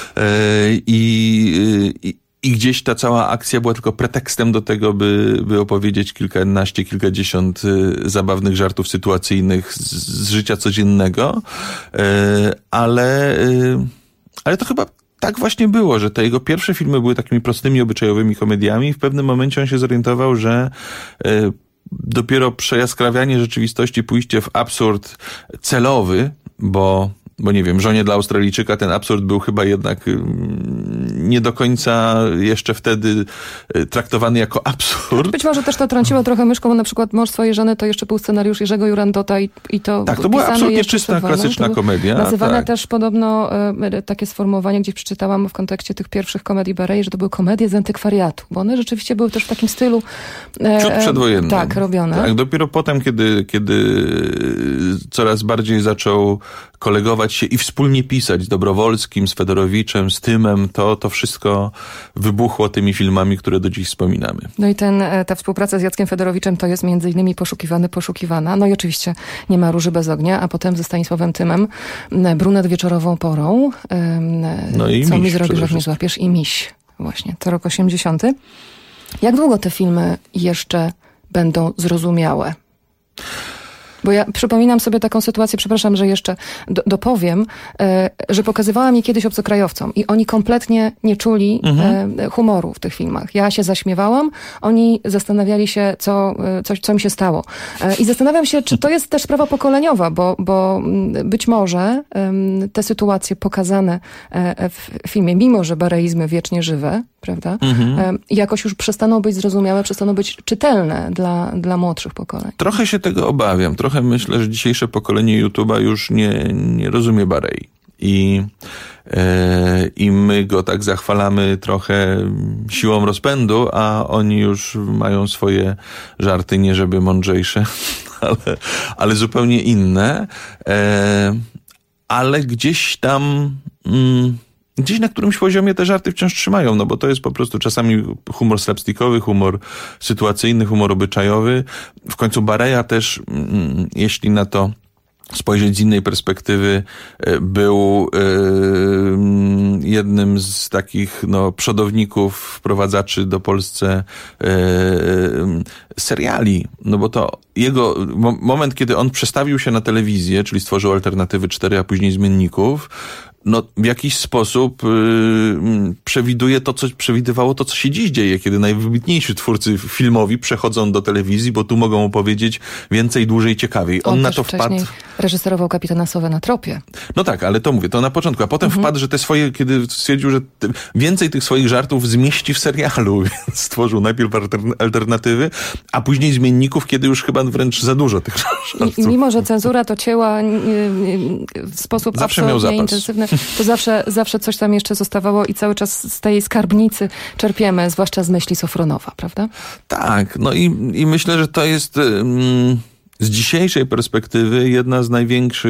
I gdzieś ta cała akcja była tylko pretekstem do tego, by opowiedzieć kilkadziesiąt zabawnych żartów sytuacyjnych z życia codziennego, ale to chyba tak właśnie było, że te jego pierwsze filmy były takimi prostymi, obyczajowymi komediami i w pewnym momencie on się zorientował, że dopiero przejaskrawianie rzeczywistości, pójście w absurd celowy, bo nie wiem, Żonie dla Australijczyka ten absurd był chyba jednak nie do końca jeszcze wtedy traktowany jako absurd. Być może też to trąciło trochę myszką, bo na przykład Mąż swojej żony to jeszcze był scenariusz Jerzego Jurandota i to... Tak, to była absolutnie czysta, klasyczna komedia. Nazywane też podobno takie sformułowanie, gdzieś przeczytałam w kontekście tych pierwszych komedii Barei, że to były komedie z antykwariatu, bo one rzeczywiście były też w takim stylu... Ciut przedwojennym. Tak, robione. Tak, dopiero potem, kiedy coraz bardziej zaczął kolegować się i wspólnie pisać z Dobrowolskim, z Fedorowiczem, z Tymem, to wszystko wybuchło tymi filmami, które do dziś wspominamy. No i ta współpraca z Jackiem Fedorowiczem to jest między innymi Poszukiwana. No i oczywiście Nie ma róży bez ognia, a potem ze Stanisławem Tymem Brunet wieczorową porą. No i Co Miś, mi zrobisz, jak mnie złapiesz? I Miś. Właśnie, to rok 80. Jak długo te filmy jeszcze będą zrozumiałe? Bo ja przypominam sobie taką sytuację, przepraszam, że jeszcze dopowiem, że pokazywałam je kiedyś obcokrajowcom i oni kompletnie nie czuli humoru w tych filmach. Ja się zaśmiewałam, oni zastanawiali się, co mi się stało. I zastanawiam się, czy to jest też sprawa pokoleniowa, bo być może te sytuacje pokazane w filmie, mimo że bareizmy wiecznie żywe, prawda, jakoś już przestaną być zrozumiałe, przestaną być czytelne dla młodszych pokoleń. Trochę się tego obawiam. Trochę myślę, że dzisiejsze pokolenie YouTube'a już nie rozumie Barei. I my go tak zachwalamy trochę siłą rozpędu, a oni już mają swoje żarty, nie żeby mądrzejsze, ale zupełnie inne. Ale gdzieś tam... Gdzieś na którymś poziomie te żarty wciąż trzymają, no bo to jest po prostu czasami humor slapstickowy, humor sytuacyjny, humor obyczajowy. W końcu Bareja też, jeśli na to spojrzeć z innej perspektywy, był jednym z takich przodowników, wprowadzaczy do Polsce seriali. No bo to jego moment, kiedy on przestawił się na telewizję, czyli stworzył Alternatywy 4, a później Zmienników, w jakiś sposób przewidywało to, co się dziś dzieje, kiedy najwybitniejsi twórcy filmowi przechodzą do telewizji, bo tu mogą opowiedzieć więcej, dłużej, ciekawiej. On na też to wpadł. Reżyserował Kapitana Sowę na tropie. No tak, ale to mówię, to na początku. A potem wpadł, że te swoje, kiedy stwierdził, że więcej tych swoich żartów zmieści w serialu, więc stworzył najpierw Alternatywy, a później Zmienników, kiedy już chyba wręcz za dużo tych żartów. I mimo, że cenzura to cięła w sposób zawsze miał absolutnie zapas. intensywny, to zawsze coś tam jeszcze zostawało i cały czas z tej skarbnicy czerpiemy, zwłaszcza z myśli Sofronowa, prawda? Tak, i myślę, że to jest z dzisiejszej perspektywy jedna z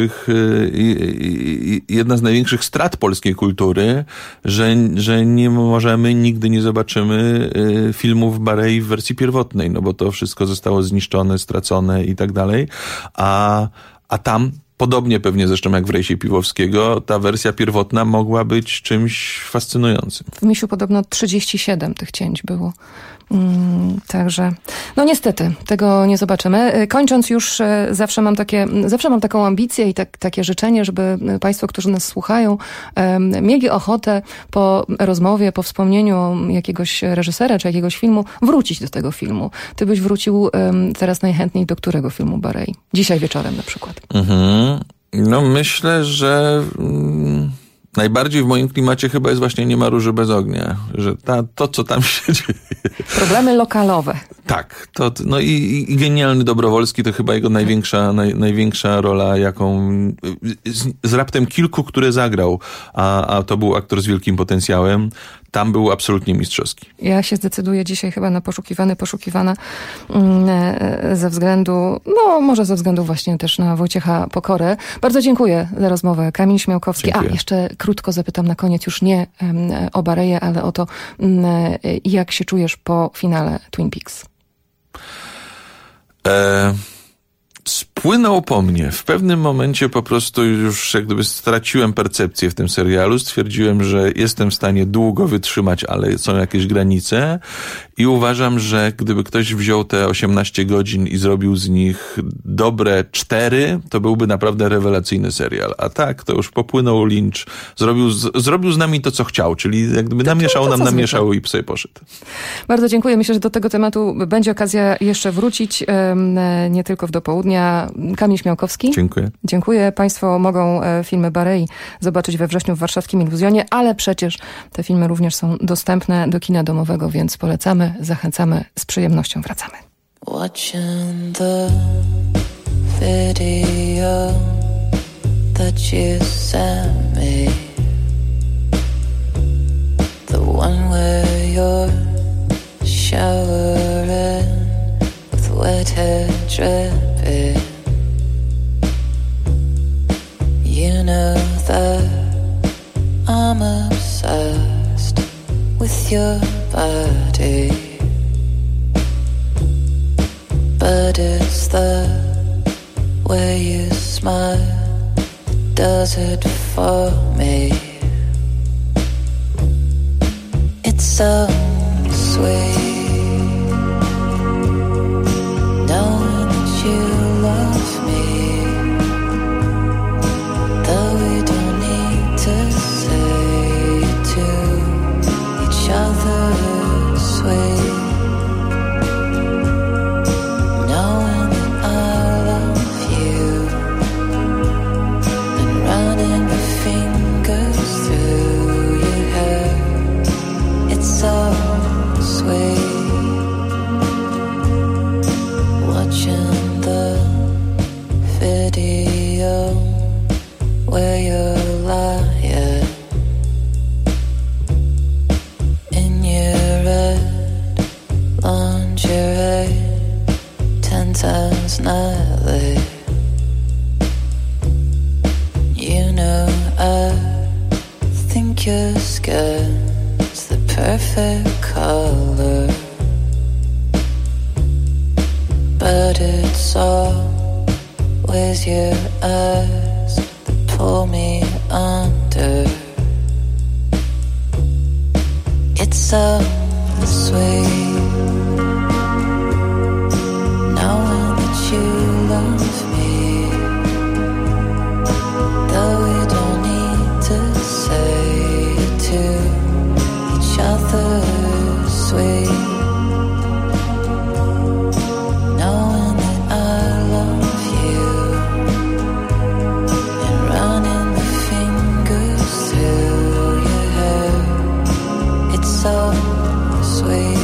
największych strat polskiej kultury, że nie możemy, nigdy nie zobaczymy filmów Barei w wersji pierwotnej, bo to wszystko zostało zniszczone, stracone i tak dalej, a tam podobnie pewnie zresztą jak w Rejsie Piwowskiego, ta wersja pierwotna mogła być czymś fascynującym. W Misiu podobno 37 tych cięć było. Także, niestety, tego nie zobaczymy. Kończąc już, zawsze mam taką ambicję i takie życzenie, żeby Państwo, którzy nas słuchają, mieli ochotę po rozmowie, po wspomnieniu jakiegoś reżysera czy jakiegoś filmu, wrócić do tego filmu. Ty byś wrócił teraz najchętniej do którego filmu Barei? Dzisiaj wieczorem na przykład. Myślę, że najbardziej w moim klimacie chyba jest właśnie Nie ma róży bez ognia, że to, co tam się dzieje. Problemy lokalowe. Tak, i genialny Dobrowolski to chyba jego największa rola, jaką z raptem kilku, które zagrał, a to był aktor z wielkim potencjałem. Tam był absolutnie mistrzowski. Ja się zdecyduję dzisiaj chyba na poszukiwana ze względu, może ze względu właśnie też na Wojciecha Pokorę. Bardzo dziękuję za rozmowę. Kamil Śmiałkowski. Dziękuję. Jeszcze krótko zapytam na koniec, już nie o Bareję, ale o to, jak się czujesz po finale Twin Peaks? Spłynął po mnie. W pewnym momencie po prostu już jak gdyby straciłem percepcję w tym serialu. Stwierdziłem, że jestem w stanie długo wytrzymać, ale są jakieś granice i uważam, że gdyby ktoś wziął te 18 godzin i zrobił z nich dobre 4, to byłby naprawdę rewelacyjny serial. A tak, to już popłynął Lynch, zrobił z nami to, co chciał, czyli jak gdyby namieszał i sobie poszedł. Bardzo dziękuję. Myślę, że do tego tematu będzie okazja jeszcze wrócić, nie tylko w dopołudnia. Kamil Śmiałkowski. Dziękuję. Dziękuję. Państwo mogą filmy Barei zobaczyć we wrześniu w warszawskim Iluzjonie, ale przecież te filmy również są dostępne do kina domowego, więc polecamy, zachęcamy, z przyjemnością wracamy. Watching the video that you sent me, the one where you're showering with wet hair dripping. You know that I'm obsessed with your body, but it's the way you smile does it for me. It's so sweet knowing that you love me, though we don't need to say to each other sweet. Knowing that I love you and running my fingers through your hair, it's so sweet. Watching the video where you're lying in your red lingerie, 10 times nightly. You know I think your skin's the perfect color, but it's always as your eyes that pull me under. It's so sweet knowing that you love me, though we don't need to say it to each other. Sweet knowing that I love you and running the fingers through your hair. It's so sweet.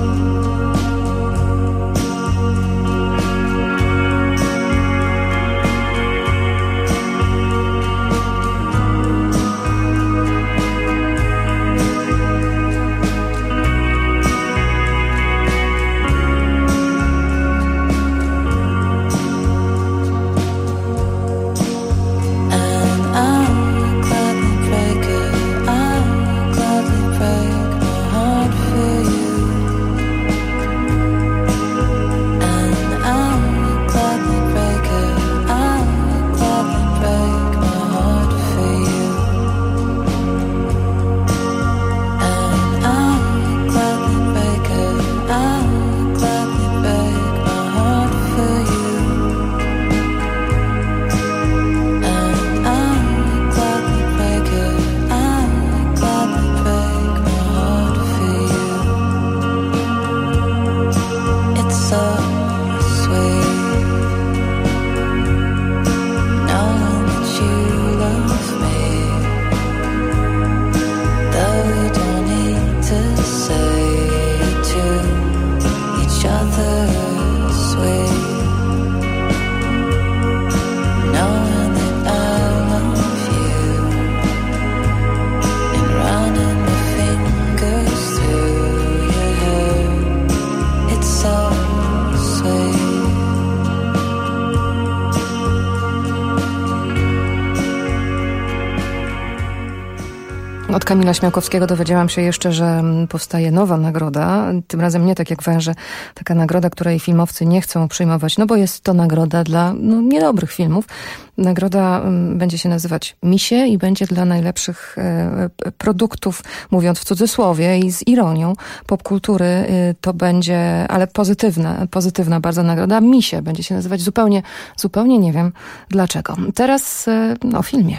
Od Kamila Śmiałkowskiego dowiedziałam się jeszcze, że powstaje nowa nagroda. Tym razem nie tak jak Węże. Taka nagroda, której filmowcy nie chcą przyjmować, no bo jest to nagroda dla niedobrych filmów. Nagroda będzie się nazywać Misie i będzie dla najlepszych produktów, mówiąc w cudzysłowie i z ironią, popkultury. To będzie, ale pozytywna bardzo nagroda. Misie będzie się nazywać zupełnie nie wiem dlaczego. Teraz o filmie.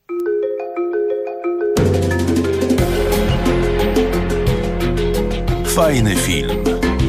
Fajny film.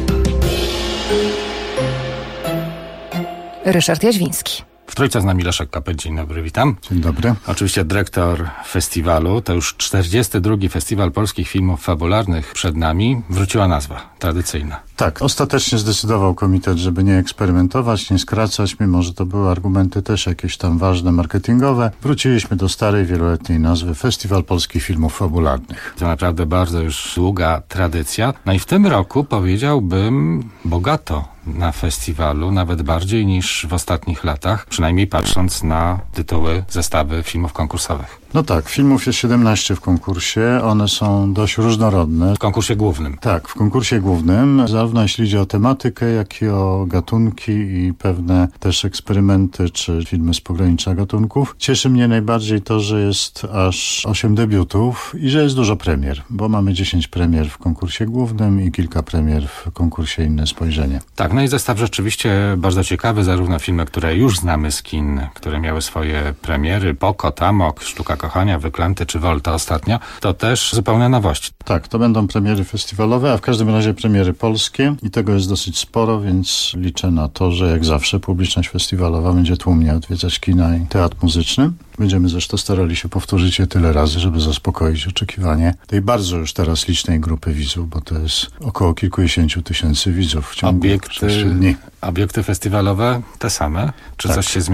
Ryszard Jaźwiński. W Trójce z nami Leszek Kapeć. Dzień dobry, witam. Dzień dobry. Oczywiście dyrektor festiwalu. To już 42. Festiwal Polskich Filmów Fabularnych przed nami. Wróciła nazwa, tradycyjna. Tak, ostatecznie zdecydował komitet, żeby nie eksperymentować, nie skracać, mimo że to były argumenty też jakieś tam ważne, marketingowe. Wróciliśmy do starej, wieloletniej nazwy Festiwal Polskich Filmów Fabularnych. To naprawdę bardzo już długa tradycja. No i w tym roku powiedziałbym bogato na festiwalu, nawet bardziej niż w ostatnich latach, przynajmniej patrząc na tytuły, zestawy filmów konkursowych. No tak, filmów jest 17 w konkursie, one są dość różnorodne. W konkursie głównym. Tak, w konkursie głównym, zarówno jeśli idzie o tematykę, jak i o gatunki i pewne też eksperymenty, czy filmy z pogranicza gatunków. Cieszy mnie najbardziej to, że jest aż 8 debiutów i że jest dużo premier, bo mamy 10 premier w konkursie głównym i kilka premier w konkursie Inne Spojrzenie. Tak, no i zestaw rzeczywiście bardzo ciekawy, zarówno filmy, które już znamy z kin, które miały swoje premiery, Pokot, Amok, Sztuka Kochania, Wyklęty czy Volta ostatnio, to też zupełna nowość. Tak, to będą premiery festiwalowe, a w każdym razie premiery polskie i tego jest dosyć sporo, więc liczę na to, że jak zawsze publiczność festiwalowa będzie tłumnie odwiedzać kina i teatr muzyczny. Będziemy zresztą starali się powtórzyć je tyle razy, żeby zaspokoić oczekiwanie tej bardzo już teraz licznej grupy widzów, bo to jest około kilkudziesięciu tysięcy widzów w ciągu 6 dni. Obiekty festiwalowe te same? Czy coś się zmienia?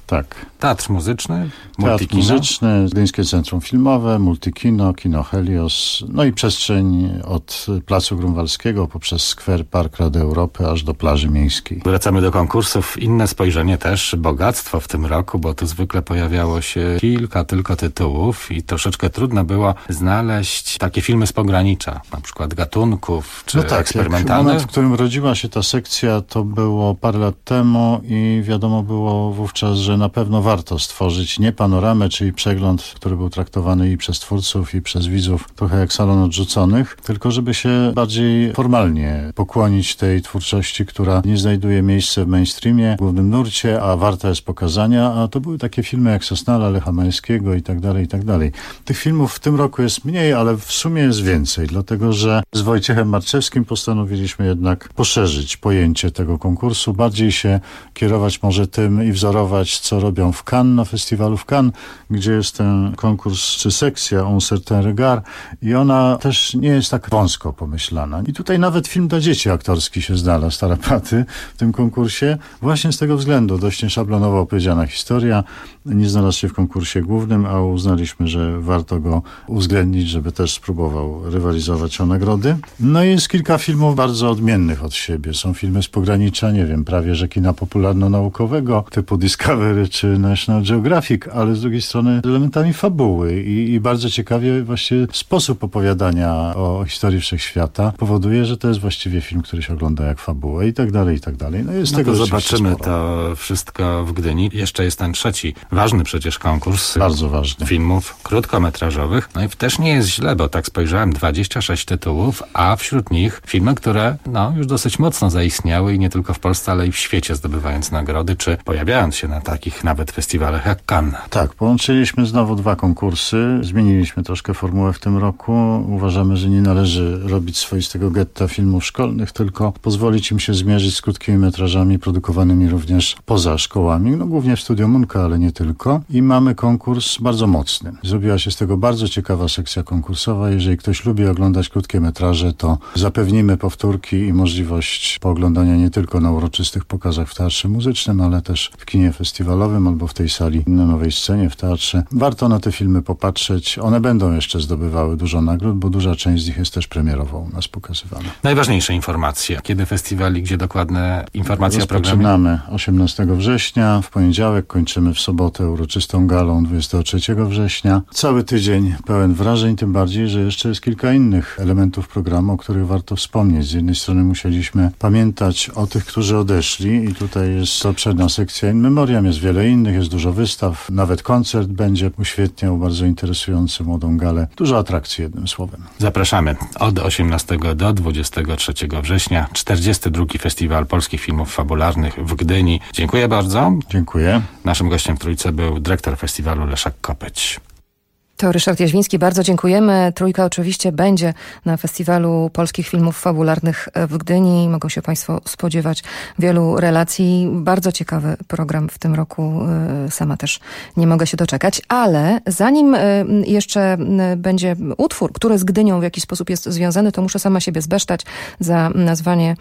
Tak. Teatr muzyczny, Teatr multikino. muzyczny, Gdyńskie Centrum Filmowe, multikino, kino Helios, no i przestrzeń od Placu Grunwaldzkiego poprzez skwer Park Rady Europy aż do plaży miejskiej. Wracamy do konkursów. Inne spojrzenie też, bogactwo w tym roku, bo tu zwykle pojawiało się kilka tylko tytułów i troszeczkę trudno było znaleźć takie filmy z pogranicza, na przykład gatunków czy eksperymentalne. Moment, w którym rodziła się ta sekcja, to było parę lat temu i wiadomo było wówczas, że na pewno warto stworzyć nie panoramę, czyli przegląd, który był traktowany i przez twórców, i przez widzów trochę jak salon odrzuconych, tylko żeby się bardziej formalnie pokłonić tej twórczości, która nie znajduje miejsca w mainstreamie, w głównym nurcie, a warta jest pokazania, a to były takie filmy jak Sosnala, Lecha Majewskiego i tak dalej, i tak dalej. Tych filmów w tym roku jest mniej, ale w sumie jest więcej, dlatego że z Wojciechem Marczewskim postanowiliśmy jednak poszerzyć pojęcie tego konkursu, bardziej się kierować może tym i wzorować, co robią w Cannes, na festiwalu w Cannes, gdzie jest ten konkurs czy sekcja Un certain regard i ona też nie jest tak wąsko pomyślana. I tutaj nawet film dla dzieci aktorski się znalazł, Tarapaty, w tym konkursie, właśnie z tego względu. Dość nieszablonowo opowiedziana historia, nie znalazł się w konkursie głównym, a uznaliśmy, że warto go uwzględnić, żeby też spróbował rywalizować o nagrody. No i jest kilka filmów bardzo odmiennych od siebie. Są filmy z pogranicza, nie wiem, prawie że kina popularno-naukowego, typu Discovery czy National Geographic, ale z drugiej strony z elementami fabuły i bardzo ciekawie właśnie sposób opowiadania o historii wszechświata powoduje, że to jest właściwie film, który się ogląda jak fabułę i tak dalej, i tak dalej. No jest No tego to rzeczywiście zobaczymy sporo. to wszystko w Gdyni. Jeszcze jest ten trzeci, ważny przecież konkurs. Bardzo ważny. Filmów krótkometrażowych. No i też nie jest źle, bo tak spojrzałem, 26 tytułów, a wśród nich filmy, które już dosyć mocno zaistniały i nie tylko w Polsce, ale i w świecie, zdobywając nagrody, czy pojawiając się na takich nawet festiwalach jak Cannes. Tak, połączyliśmy znowu dwa konkursy, zmieniliśmy troszkę formułę w tym roku. Uważamy, że nie należy robić swoistego getta filmów szkolnych, tylko pozwolić im się zmierzyć z krótkimi metrażami produkowanymi również poza szkołami, no głównie w Studio Munka, ale nie tylko. I mamy konkurs bardzo mocny. Zrobiła się z tego bardzo ciekawa sekcja konkursowa. Jeżeli ktoś lubi oglądać krótkie metraże, to zapewnimy powtórki i możliwość pooglądania nie tylko na uroczystych pokazach w Teatrze Muzycznym, ale też w kinie festiwalowym albo w tej sali na Nowej Scenie w teatrze. Warto na te filmy popatrzeć. One będą jeszcze zdobywały dużo nagród, bo duża część z nich jest też premierowo u nas pokazywana. Najważniejsze informacje. Kiedy festiwal i gdzie dokładne informacje o programie? Rozpoczynamy 18 września, w poniedziałek kończymy w sobotę uroczystą galą 23 września. Cały tydzień pełen wrażeń, tym bardziej, że jeszcze jest kilka innych elementów programu, o których warto wspomnieć. Z jednej strony musieliśmy pamiętać o tych, którzy odeszli i tutaj jest obszerna sekcja in memoriam, jest wiele innych, jest dużo wystaw, nawet koncert będzie uświetniał bardzo interesujący młodą galę. Dużo atrakcji, jednym słowem. Zapraszamy od 18 do 23 września. 42. Festiwal Polskich Filmów Fabularnych w Gdyni. Dziękuję bardzo. Dziękuję. Naszym gościem w Trójce był dyrektor festiwalu Leszek Kopeć. To Ryszard Jaźwiński, bardzo dziękujemy. Trójka oczywiście będzie na Festiwalu Polskich Filmów Fabularnych w Gdyni. Mogą się Państwo spodziewać wielu relacji. Bardzo ciekawy program w tym roku. Sama też nie mogę się doczekać. Ale zanim jeszcze będzie utwór, który z Gdynią w jakiś sposób jest związany, to muszę sama siebie zbesztać za nazwanie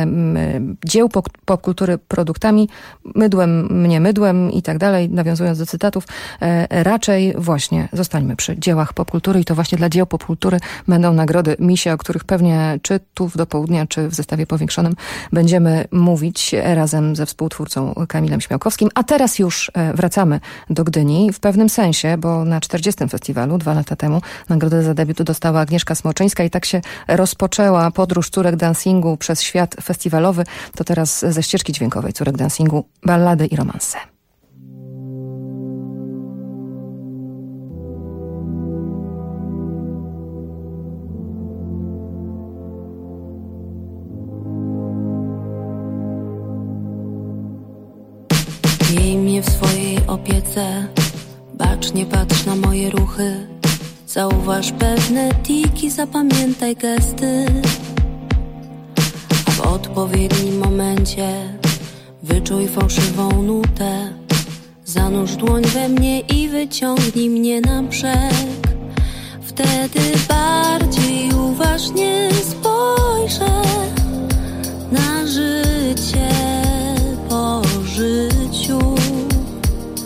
dzieł popkultury produktami. Mydłem, mnie mydłem i tak dalej, nawiązując do cytatów. Raczej właśnie zostańmy przy dziełach popkultury i to właśnie dla dzieł popkultury będą nagrody Misie, o których pewnie czy tu do południa, czy w zestawie powiększonym będziemy mówić razem ze współtwórcą Kamilem Śmiałkowskim. A teraz już wracamy do Gdyni w pewnym sensie, bo na 40. festiwalu 2 lata temu nagrodę za debiut dostała Agnieszka Smoczyńska i tak się rozpoczęła podróż córek dancingu przez świat festiwalowy. To teraz ze ścieżki dźwiękowej córek dancingu ballady i romanse. Miej mnie w swojej opiece, bacznie patrz na moje ruchy. Zauważ pewne tiki, zapamiętaj gesty. A w odpowiednim momencie wyczuj fałszywą nutę. Zanurz dłoń we mnie i wyciągnij mnie na brzeg. Wtedy bardziej uważnie spojrzę na życie po życiu.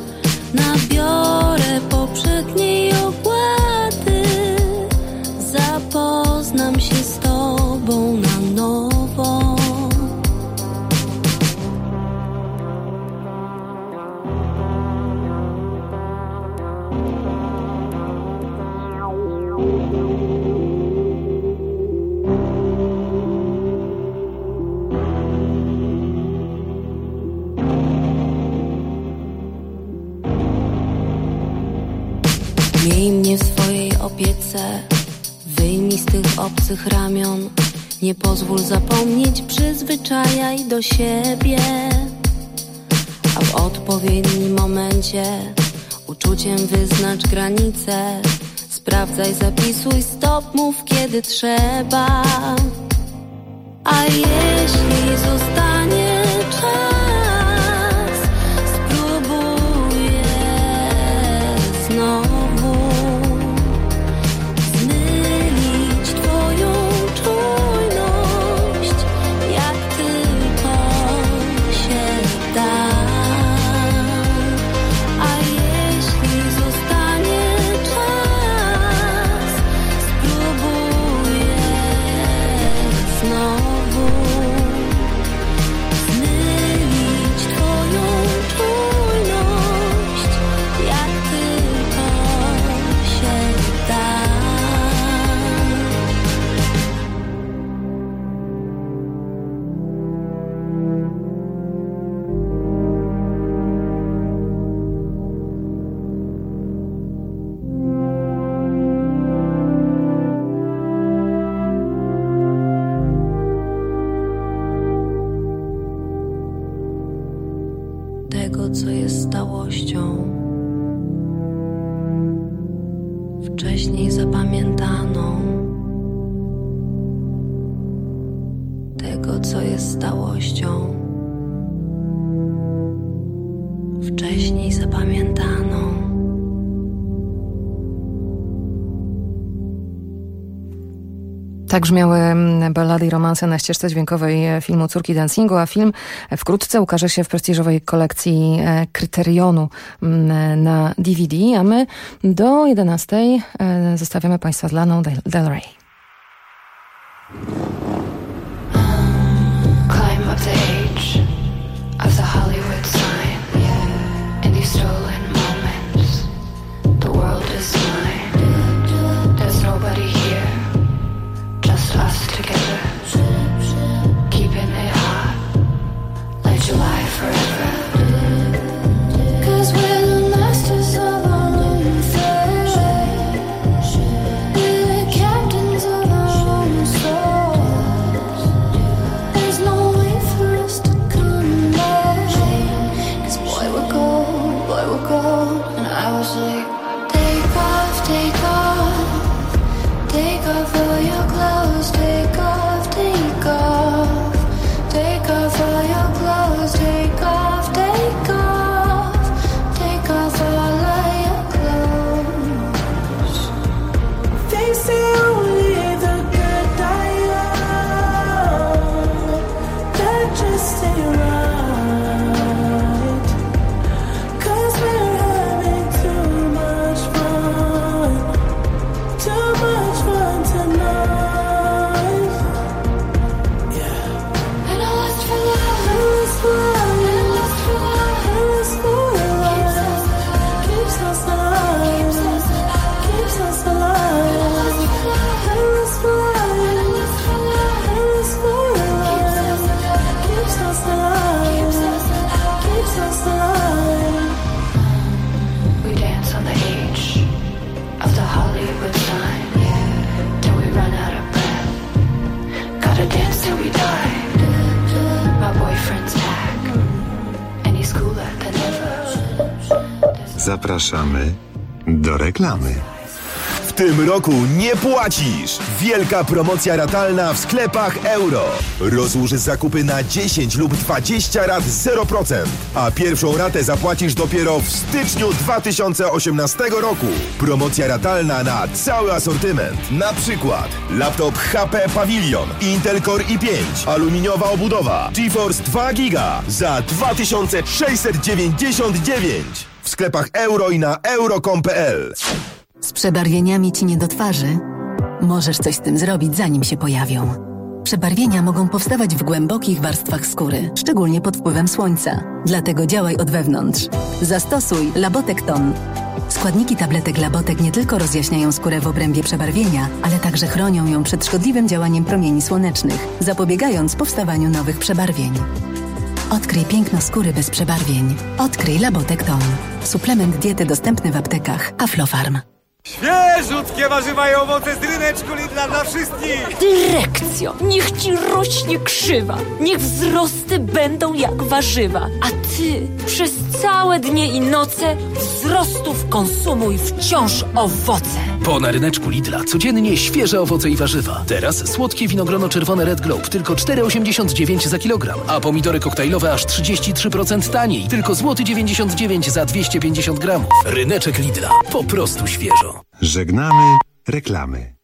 Miej mnie w swojej opiece, wyjmij z tych obcych ramion. Nie pozwól zapomnieć, przyzwyczajaj do siebie. A w odpowiednim momencie uczuciem wyznacz granice. Sprawdzaj, zapisuj, stop, mów kiedy trzeba. A jeśli zostanie czas, spróbuję znowu zmylić twoją czujność, jak tylko się da. A jeśli zostanie czas, spróbuję znowu zmylić twoją czujność, jak tylko się da. Tego, co jest stałością, wcześniej zapamiętaną. Tego, co jest stałością, wcześniej zapamiętaną. Tak brzmiały ballady i romanse na ścieżce dźwiękowej filmu Córki dancingu, a film wkrótce ukaże się w prestiżowej kolekcji Kryterionu na DVD, a my do 11 zostawiamy Państwa z Laną Del Rey. Climb up the age of the Hollywood sign. In these stolen moments, the world is mine. There's nobody here, just us together, keeping it hot like July forever. 'Cause we're the masters of our own fate. We're the captains of our own souls. There's no way for us to come back. 'Cause boy, we're gold, and I was like, take off, take off. Take off all your clothes, take off, take off. Take off all your clothes, take off, take off. Take off all of your clothes. They say only the good die young. That just ain't right. 'Cause we're having too much fun. Too much fun tonight. Yeah. And I lust for love. And lust for love. And lust for love. And lust for love. Keeps us alive. Keeps us alive. Keeps us alive. And lust for love. And lust for love. And lust for love. And lust for love. Keeps us alive. Keeps us alive. Keeps us alive. We dance on the edge of the Hollywood sign. Till we run out of breath. Gotta dance till we die. My boyfriend's back, and he's cooler than ever. Zapraszamy do reklamy. W tym roku nie płacisz! Wielka promocja ratalna w sklepach Euro. Rozłóż zakupy na 10 lub 20 rat 0%, a pierwszą ratę zapłacisz dopiero w styczniu 2018 roku. Promocja ratalna na cały asortyment. Na przykład laptop HP Pavilion, Intel Core i5, aluminiowa obudowa, GeForce 2 GB za 2699 w sklepach Euro i na euro.com.pl. Z przebarwieniami ci nie do twarzy? Możesz coś z tym zrobić, zanim się pojawią. Przebarwienia mogą powstawać w głębokich warstwach skóry, szczególnie pod wpływem słońca. Dlatego działaj od wewnątrz. Zastosuj Labotek Ton. Składniki tabletek Labotek nie tylko rozjaśniają skórę w obrębie przebarwienia, ale także chronią ją przed szkodliwym działaniem promieni słonecznych, zapobiegając powstawaniu nowych przebarwień. Odkryj piękno skóry bez przebarwień. Odkryj Labotek Ton. Suplement diety dostępny w aptekach Aflofarm. Świeżutkie warzywa i owoce z ryneczku Lidla dla wszystkich! Dyrekcjo, niech ci rośnie krzywa, niech wzrosty będą jak warzywa, a ty przez całe dnie i noce wzrostów konsumuj wciąż owoce. Bo na ryneczku Lidla codziennie świeże owoce i warzywa. Teraz słodkie winogrono czerwone Red Globe tylko 4,89 za kilogram, a pomidory koktajlowe aż 33% taniej, tylko złoty 99 za 250 gramów. Ryneczek Lidla, po prostu świeżo. Żegnamy reklamy.